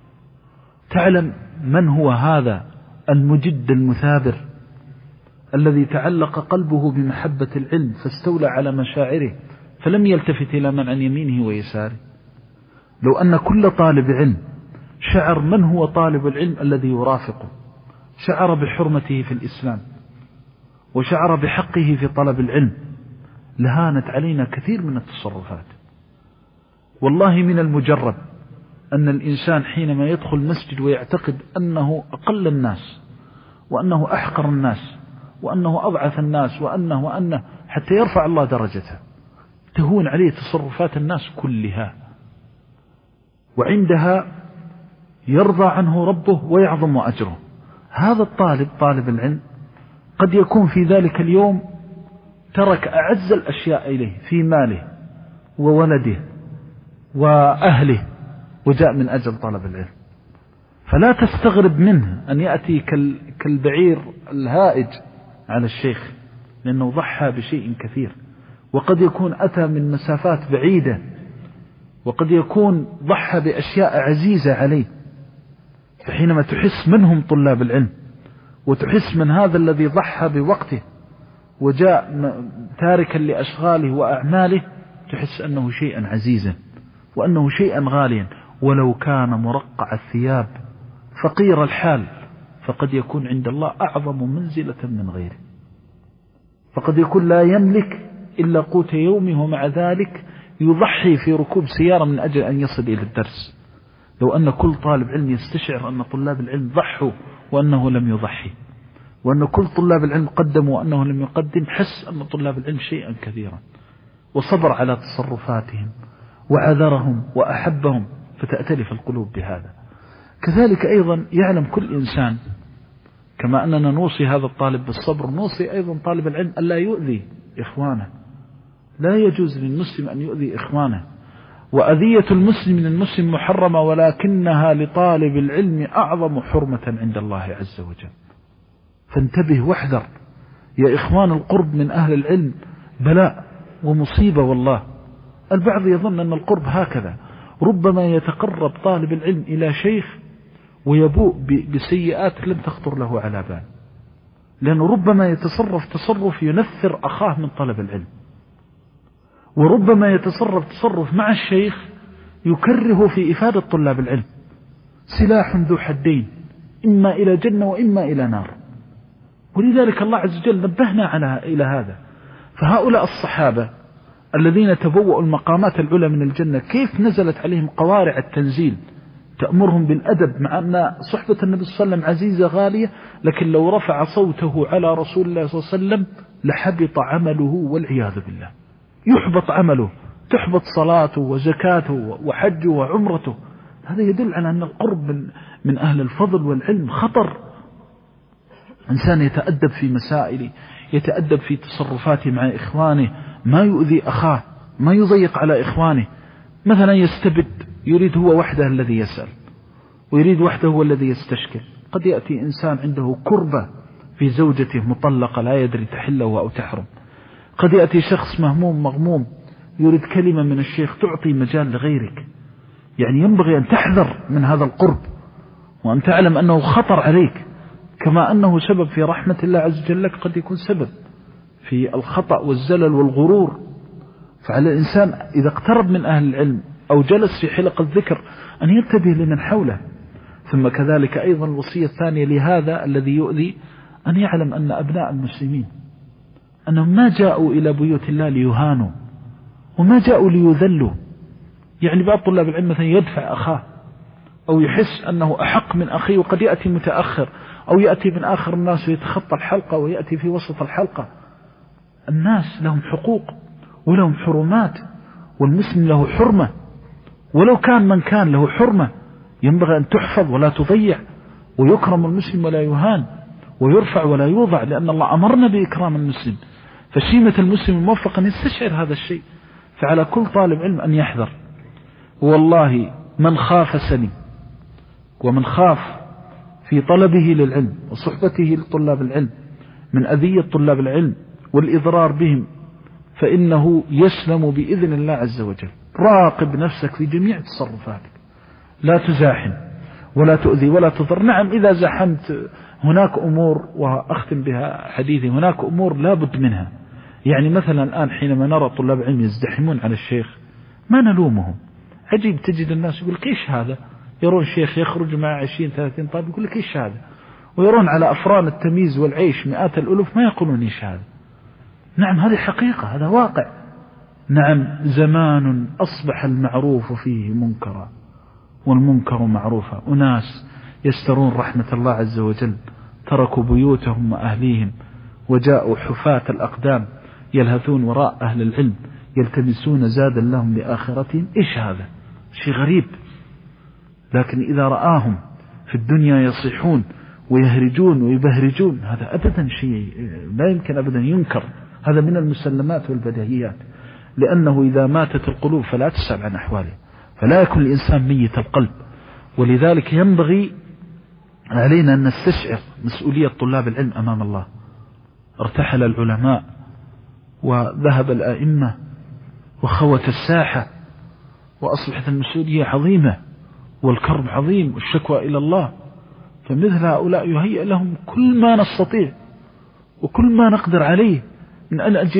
تعلم من هو هذا المجد المثابر الذي تعلق قلبه بمحبة العلم فاستولى على مشاعره فلم يلتفت إلى من عن يمينه ويساره؟ لو أن كل طالب علم شعر من هو طالب العلم الذي يرافقه، شعر بحرمته في الإسلام وشعر بحقه في طلب العلم، لهانت علينا كثير من التصرفات. والله من المجرب أن الإنسان حينما يدخل مسجد ويعتقد أنه أقل الناس وأنه أحقر الناس وأنه أضعف الناس وأنه وأنه حتى يرفع الله درجته، تهون عليه تصرفات الناس كلها، وعندها يرضى عنه ربه ويعظم أجره. هذا الطالب طالب العلم قد يكون في ذلك اليوم ترك أعز الأشياء إليه في ماله وولده وأهله وجاء من أجل طلب العلم. فلا تستغرب منه أن يأتي كالبعير الهائج على الشيخ، لأنه ضحى بشيء كثير وقد يكون أتى من مسافات بعيدة، وقد يكون ضحى بأشياء عزيزة عليه. فحينما تحس منهم طلاب العلم وتحس من هذا الذي ضحى بوقته وجاء تاركا لأشغاله وأعماله، تحس أنه شيئا عزيزا وأنه شيئا غاليا، ولو كان مرقع الثياب فقير الحال فقد يكون عند الله أعظم منزلة من غيره. فقد يكون لا يملك إلا قوت يومه، ومع ذلك يضحي في ركوب سيارة من أجل أن يصل إلى الدرس. لو أن كل طالب علم يستشعر أن طلاب العلم ضحوا وأنه لم يضحي، وأن كل طلاب العلم قدموا وأنه لم يقدم، حس أن طلاب العلم شيئا كثيرا، وصبر على تصرفاتهم وعذرهم وأحبهم، فتأتلف القلوب بهذا. كذلك أيضا يعلم كل إنسان، كما أننا نوصي هذا الطالب بالصبر، نوصي أيضا طالب العلم ألا يؤذي إخوانه. لا يجوز للمسلم أن يؤذي إخوانه، وأذية المسلم من المسلم محرمة، ولكنها لطالب العلم أعظم حرمة عند الله عز وجل. فانتبه واحذر يا إخوان، القرب من أهل العلم بلاء ومصيبة والله. البعض يظن أن القرب هكذا، ربما يتقرب طالب العلم إلى شيخ ويبوء بسيئات لم تخطر له على بال، لأنه ربما يتصرف تصرف ينفر أخاه من طلب العلم، وربما يتصرف تصرف مع الشيخ يكره في إفادة طلاب العلم. سلاح ذو حدين، إما إلى جنة وإما إلى نار. ولذلك الله عز وجل نبهنا على إلى هذا. فهؤلاء الصحابة الذين تبوأوا المقامات العلى من الجنة، كيف نزلت عليهم قوارع التنزيل تأمرهم بالأدب، مع أن صحبة النبي صلى الله عليه وسلم عزيزة غالية، لكن لو رفع صوته على رسول الله صلى الله عليه وسلم لحبط عمله والعياذ بالله. يحبط عمله، تحبط صلاته وزكاته وحجه وعمرته. هذا يدل على أن القرب من, من أهل الفضل والعلم خطر. إنسان يتأدب في مسائله، يتأدب في تصرفاته مع إخوانه، ما يؤذي أخاه، ما يضيق على إخوانه. مثلا يستبد، يريد هو وحده الذي يسأل، ويريد وحده هو الذي يستشكل. قد يأتي إنسان عنده كربة في زوجته مطلقة لا يدري تحله أو تحرم. قد يأتي شخص مهموم مغموم يريد كلمة من الشيخ تعطي مجال لغيرك. يعني ينبغي أن تحذر من هذا القرب، وأن تعلم أنه خطر عليك، كما أنه سبب في رحمة الله عز وجل لك، قد يكون سبب في الخطأ والزلل والغرور. فعلى الإنسان إذا اقترب من أهل العلم أو جلس في حلق الذكر أن ينتبه لمن حوله. ثم كذلك أيضا الوصية الثانية لهذا الذي يؤذي، أن يعلم أن أبناء المسلمين أنهم ما جاءوا إلى بيوت الله ليهانوا، وما جاءوا ليذلوا. يعني بعض طلاب العلم مثلا يدفع أخاه، أو يحس أنه أحق من أخيه، وقد يأتي متأخر، أو يأتي من آخر الناس ويتخطى الحلقة ويأتي في وسط الحلقة. الناس لهم حقوق ولهم حرمات، والمسلم له حرمة، ولو كان من كان له حرمة ينبغي أن تحفظ ولا تضيع، ويكرم المسلم ولا يهان، ويرفع ولا يوضع، لأن الله أمرنا بإكرام المسلم. فشيمة المسلم الموفق أن يستشعر هذا الشيء. فعلى كل طالب علم أن يحذر. والله من خاف سلم، ومن خاف في طلبه للعلم وصحبته لطلاب العلم من أذية طلاب العلم والإضرار بهم، فإنه يسلم بإذن الله عز وجل. راقب نفسك في جميع تصرفاتك، لا تزاحم ولا تؤذي ولا تضر. نعم إذا زحمت هناك أمور، وأختم بها حديثي، هناك أمور لا بد منها. يعني مثلا الآن حينما نرى طلاب علم يزدحمون على الشيخ ما نلومهم. عجيب تجد الناس يقول لك إيش هذا، يرون الشيخ يخرج مع عشرين ثلاثين طالب يقول لك إيش هذا، ويرون على أفران التمييز والعيش مئات الألوف ما يقولون إيش هذا. نعم هذه حقيقة، هذا واقع. نعم زمان أصبح المعروف فيه منكرا والمنكر معروفا. أناس يسترون رحمة الله عز وجل، تركوا بيوتهم وأهليهم وجاءوا حفاة الأقدام يلهثون وراء أهل العلم يلتمسون زادا لهم لآخرتهم. إيش هذا؟ شيء غريب. لكن إذا رآهم في الدنيا يصيحون ويهرجون ويبهرجون، هذا أبدا شيء لا يمكن أبدا ينكر. هذا من المسلمات والبديهيات، لأنه إذا ماتت القلوب فلا تسأل عن أحواله، فلا يكون الإنسان ميت القلب. ولذلك ينبغي علينا أن نستشعر مسؤولية طلاب العلم أمام الله. ارتحل العلماء وذهب الآئمة وخوت الساحة وأصبحت المسؤولية عظيمة والكرب عظيم والشكوى إلى الله. فمثل هؤلاء يهيئ لهم كل ما نستطيع وكل ما نقدر عليه من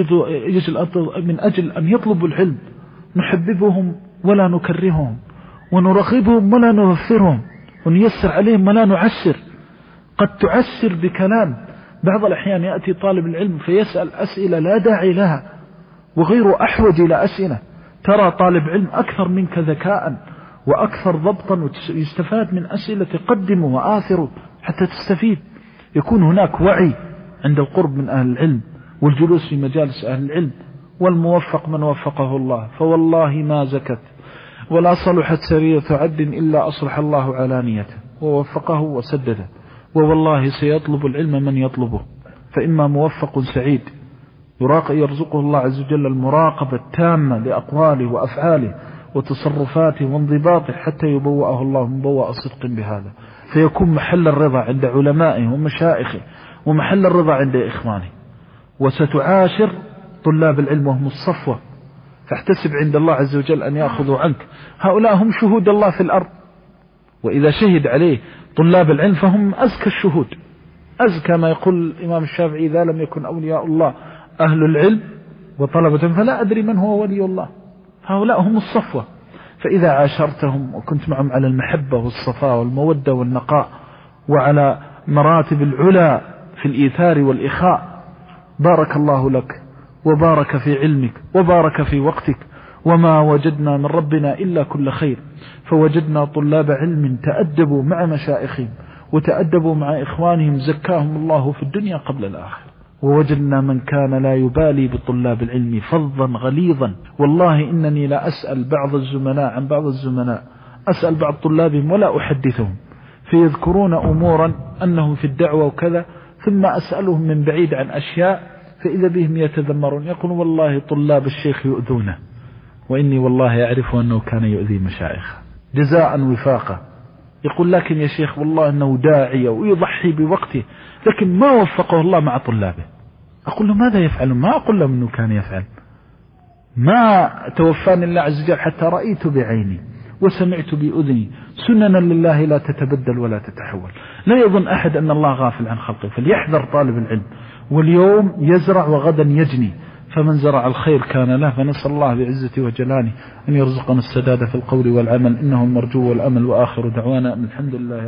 أجل, من أجل أن يطلبوا العلم. نحببهم ولا نكرههم، ونرغبهم ولا نغفرهم، ونيسر عليهم ولا نعسر. قد تعسر بكلام، بعض الأحيان يأتي طالب العلم فيسأل أسئلة لا داعي لها وغير أحوج إلى أسئلة. ترى طالب علم أكثر منك ذكاء وأكثر ضبطا ويستفاد من أسئلة قدموا وآثروا حتى تستفيد. يكون هناك وعي عند القرب من أهل العلم والجلوس في مجالس أهل العلم. والموفق من وفقه الله، فوالله ما زكت ولا صلحت سريرة عبد إلا أصلح الله علانيته ووفقه وسدده. ووالله سيطلب العلم من يطلبه، فإما موفق سعيد يرزقه الله عز وجل المراقبة التامة لأقواله وأفعاله وتصرفاته وانضباطه حتى يبوأه الله مبوأ صدق بهذا، فيكون محل الرضا عند علمائه ومشائخه ومحل الرضا عند إخوانه. وستعاشر طلاب العلم وهم الصفوة، فاحتسب عند الله عز وجل أن يأخذوا عنك. هؤلاء هم شهود الله في الأرض، وإذا شهد عليه طلاب العلم فهم أزكى الشهود، أزكى ما يقول الإمام الشافعي: إذا لم يكن أولياء الله أهل العلم وطلبة فلا أدري من هو ولي الله. هؤلاء هم الصفوة، فإذا عاشرتهم وكنت معهم على المحبة والصفاء والمودة والنقاء وعلى مراتب العلا في الإيثار والإخاء، بارك الله لك وبارك في علمك وبارك في وقتك. وما وجدنا من ربنا إلا كل خير، فوجدنا طلاب علم تأدبوا مع مشائخهم وتأدبوا مع إخوانهم زكاهم الله في الدنيا قبل الآخرة. ووجدنا من كان لا يبالي بطلاب العلم فظا غليظا. والله إنني لا أسأل بعض الزملاء عن بعض الزملاء، أسأل بعض طلابهم ولا أحدثهم، فيذكرون أمورا أنهم في الدعوة وكذا، ثم أسألهم من بعيد عن أشياء فإذا بهم يتذمرون، يقولون: والله طلاب الشيخ يؤذونه، وإني والله أعرف أنه كان يؤذي مشايخه جزاء وفاقة. يقول: لكن يا شيخ والله أنه داعية ويضحي بوقته، لكن ما وفقه الله مع طلابه. أقول له: ماذا يفعل؟ ما أقول له أنه كان يفعل، ما توفاني الله عز وجل حتى رأيت بعيني وسمعت بأذني سننا لله لا تتبدل ولا تتحول. لا يظن أحد أن الله غافل عن خلقه، فليحذر طالب العلم. واليوم يزرع وغدا يجني، فمن زرع الخير كان له. فنسأل الله بعزته وجلاله أن يرزقنا السداد في القول والعمل، إنه المرجو والأمل. وآخر دعوانا الحمد لله.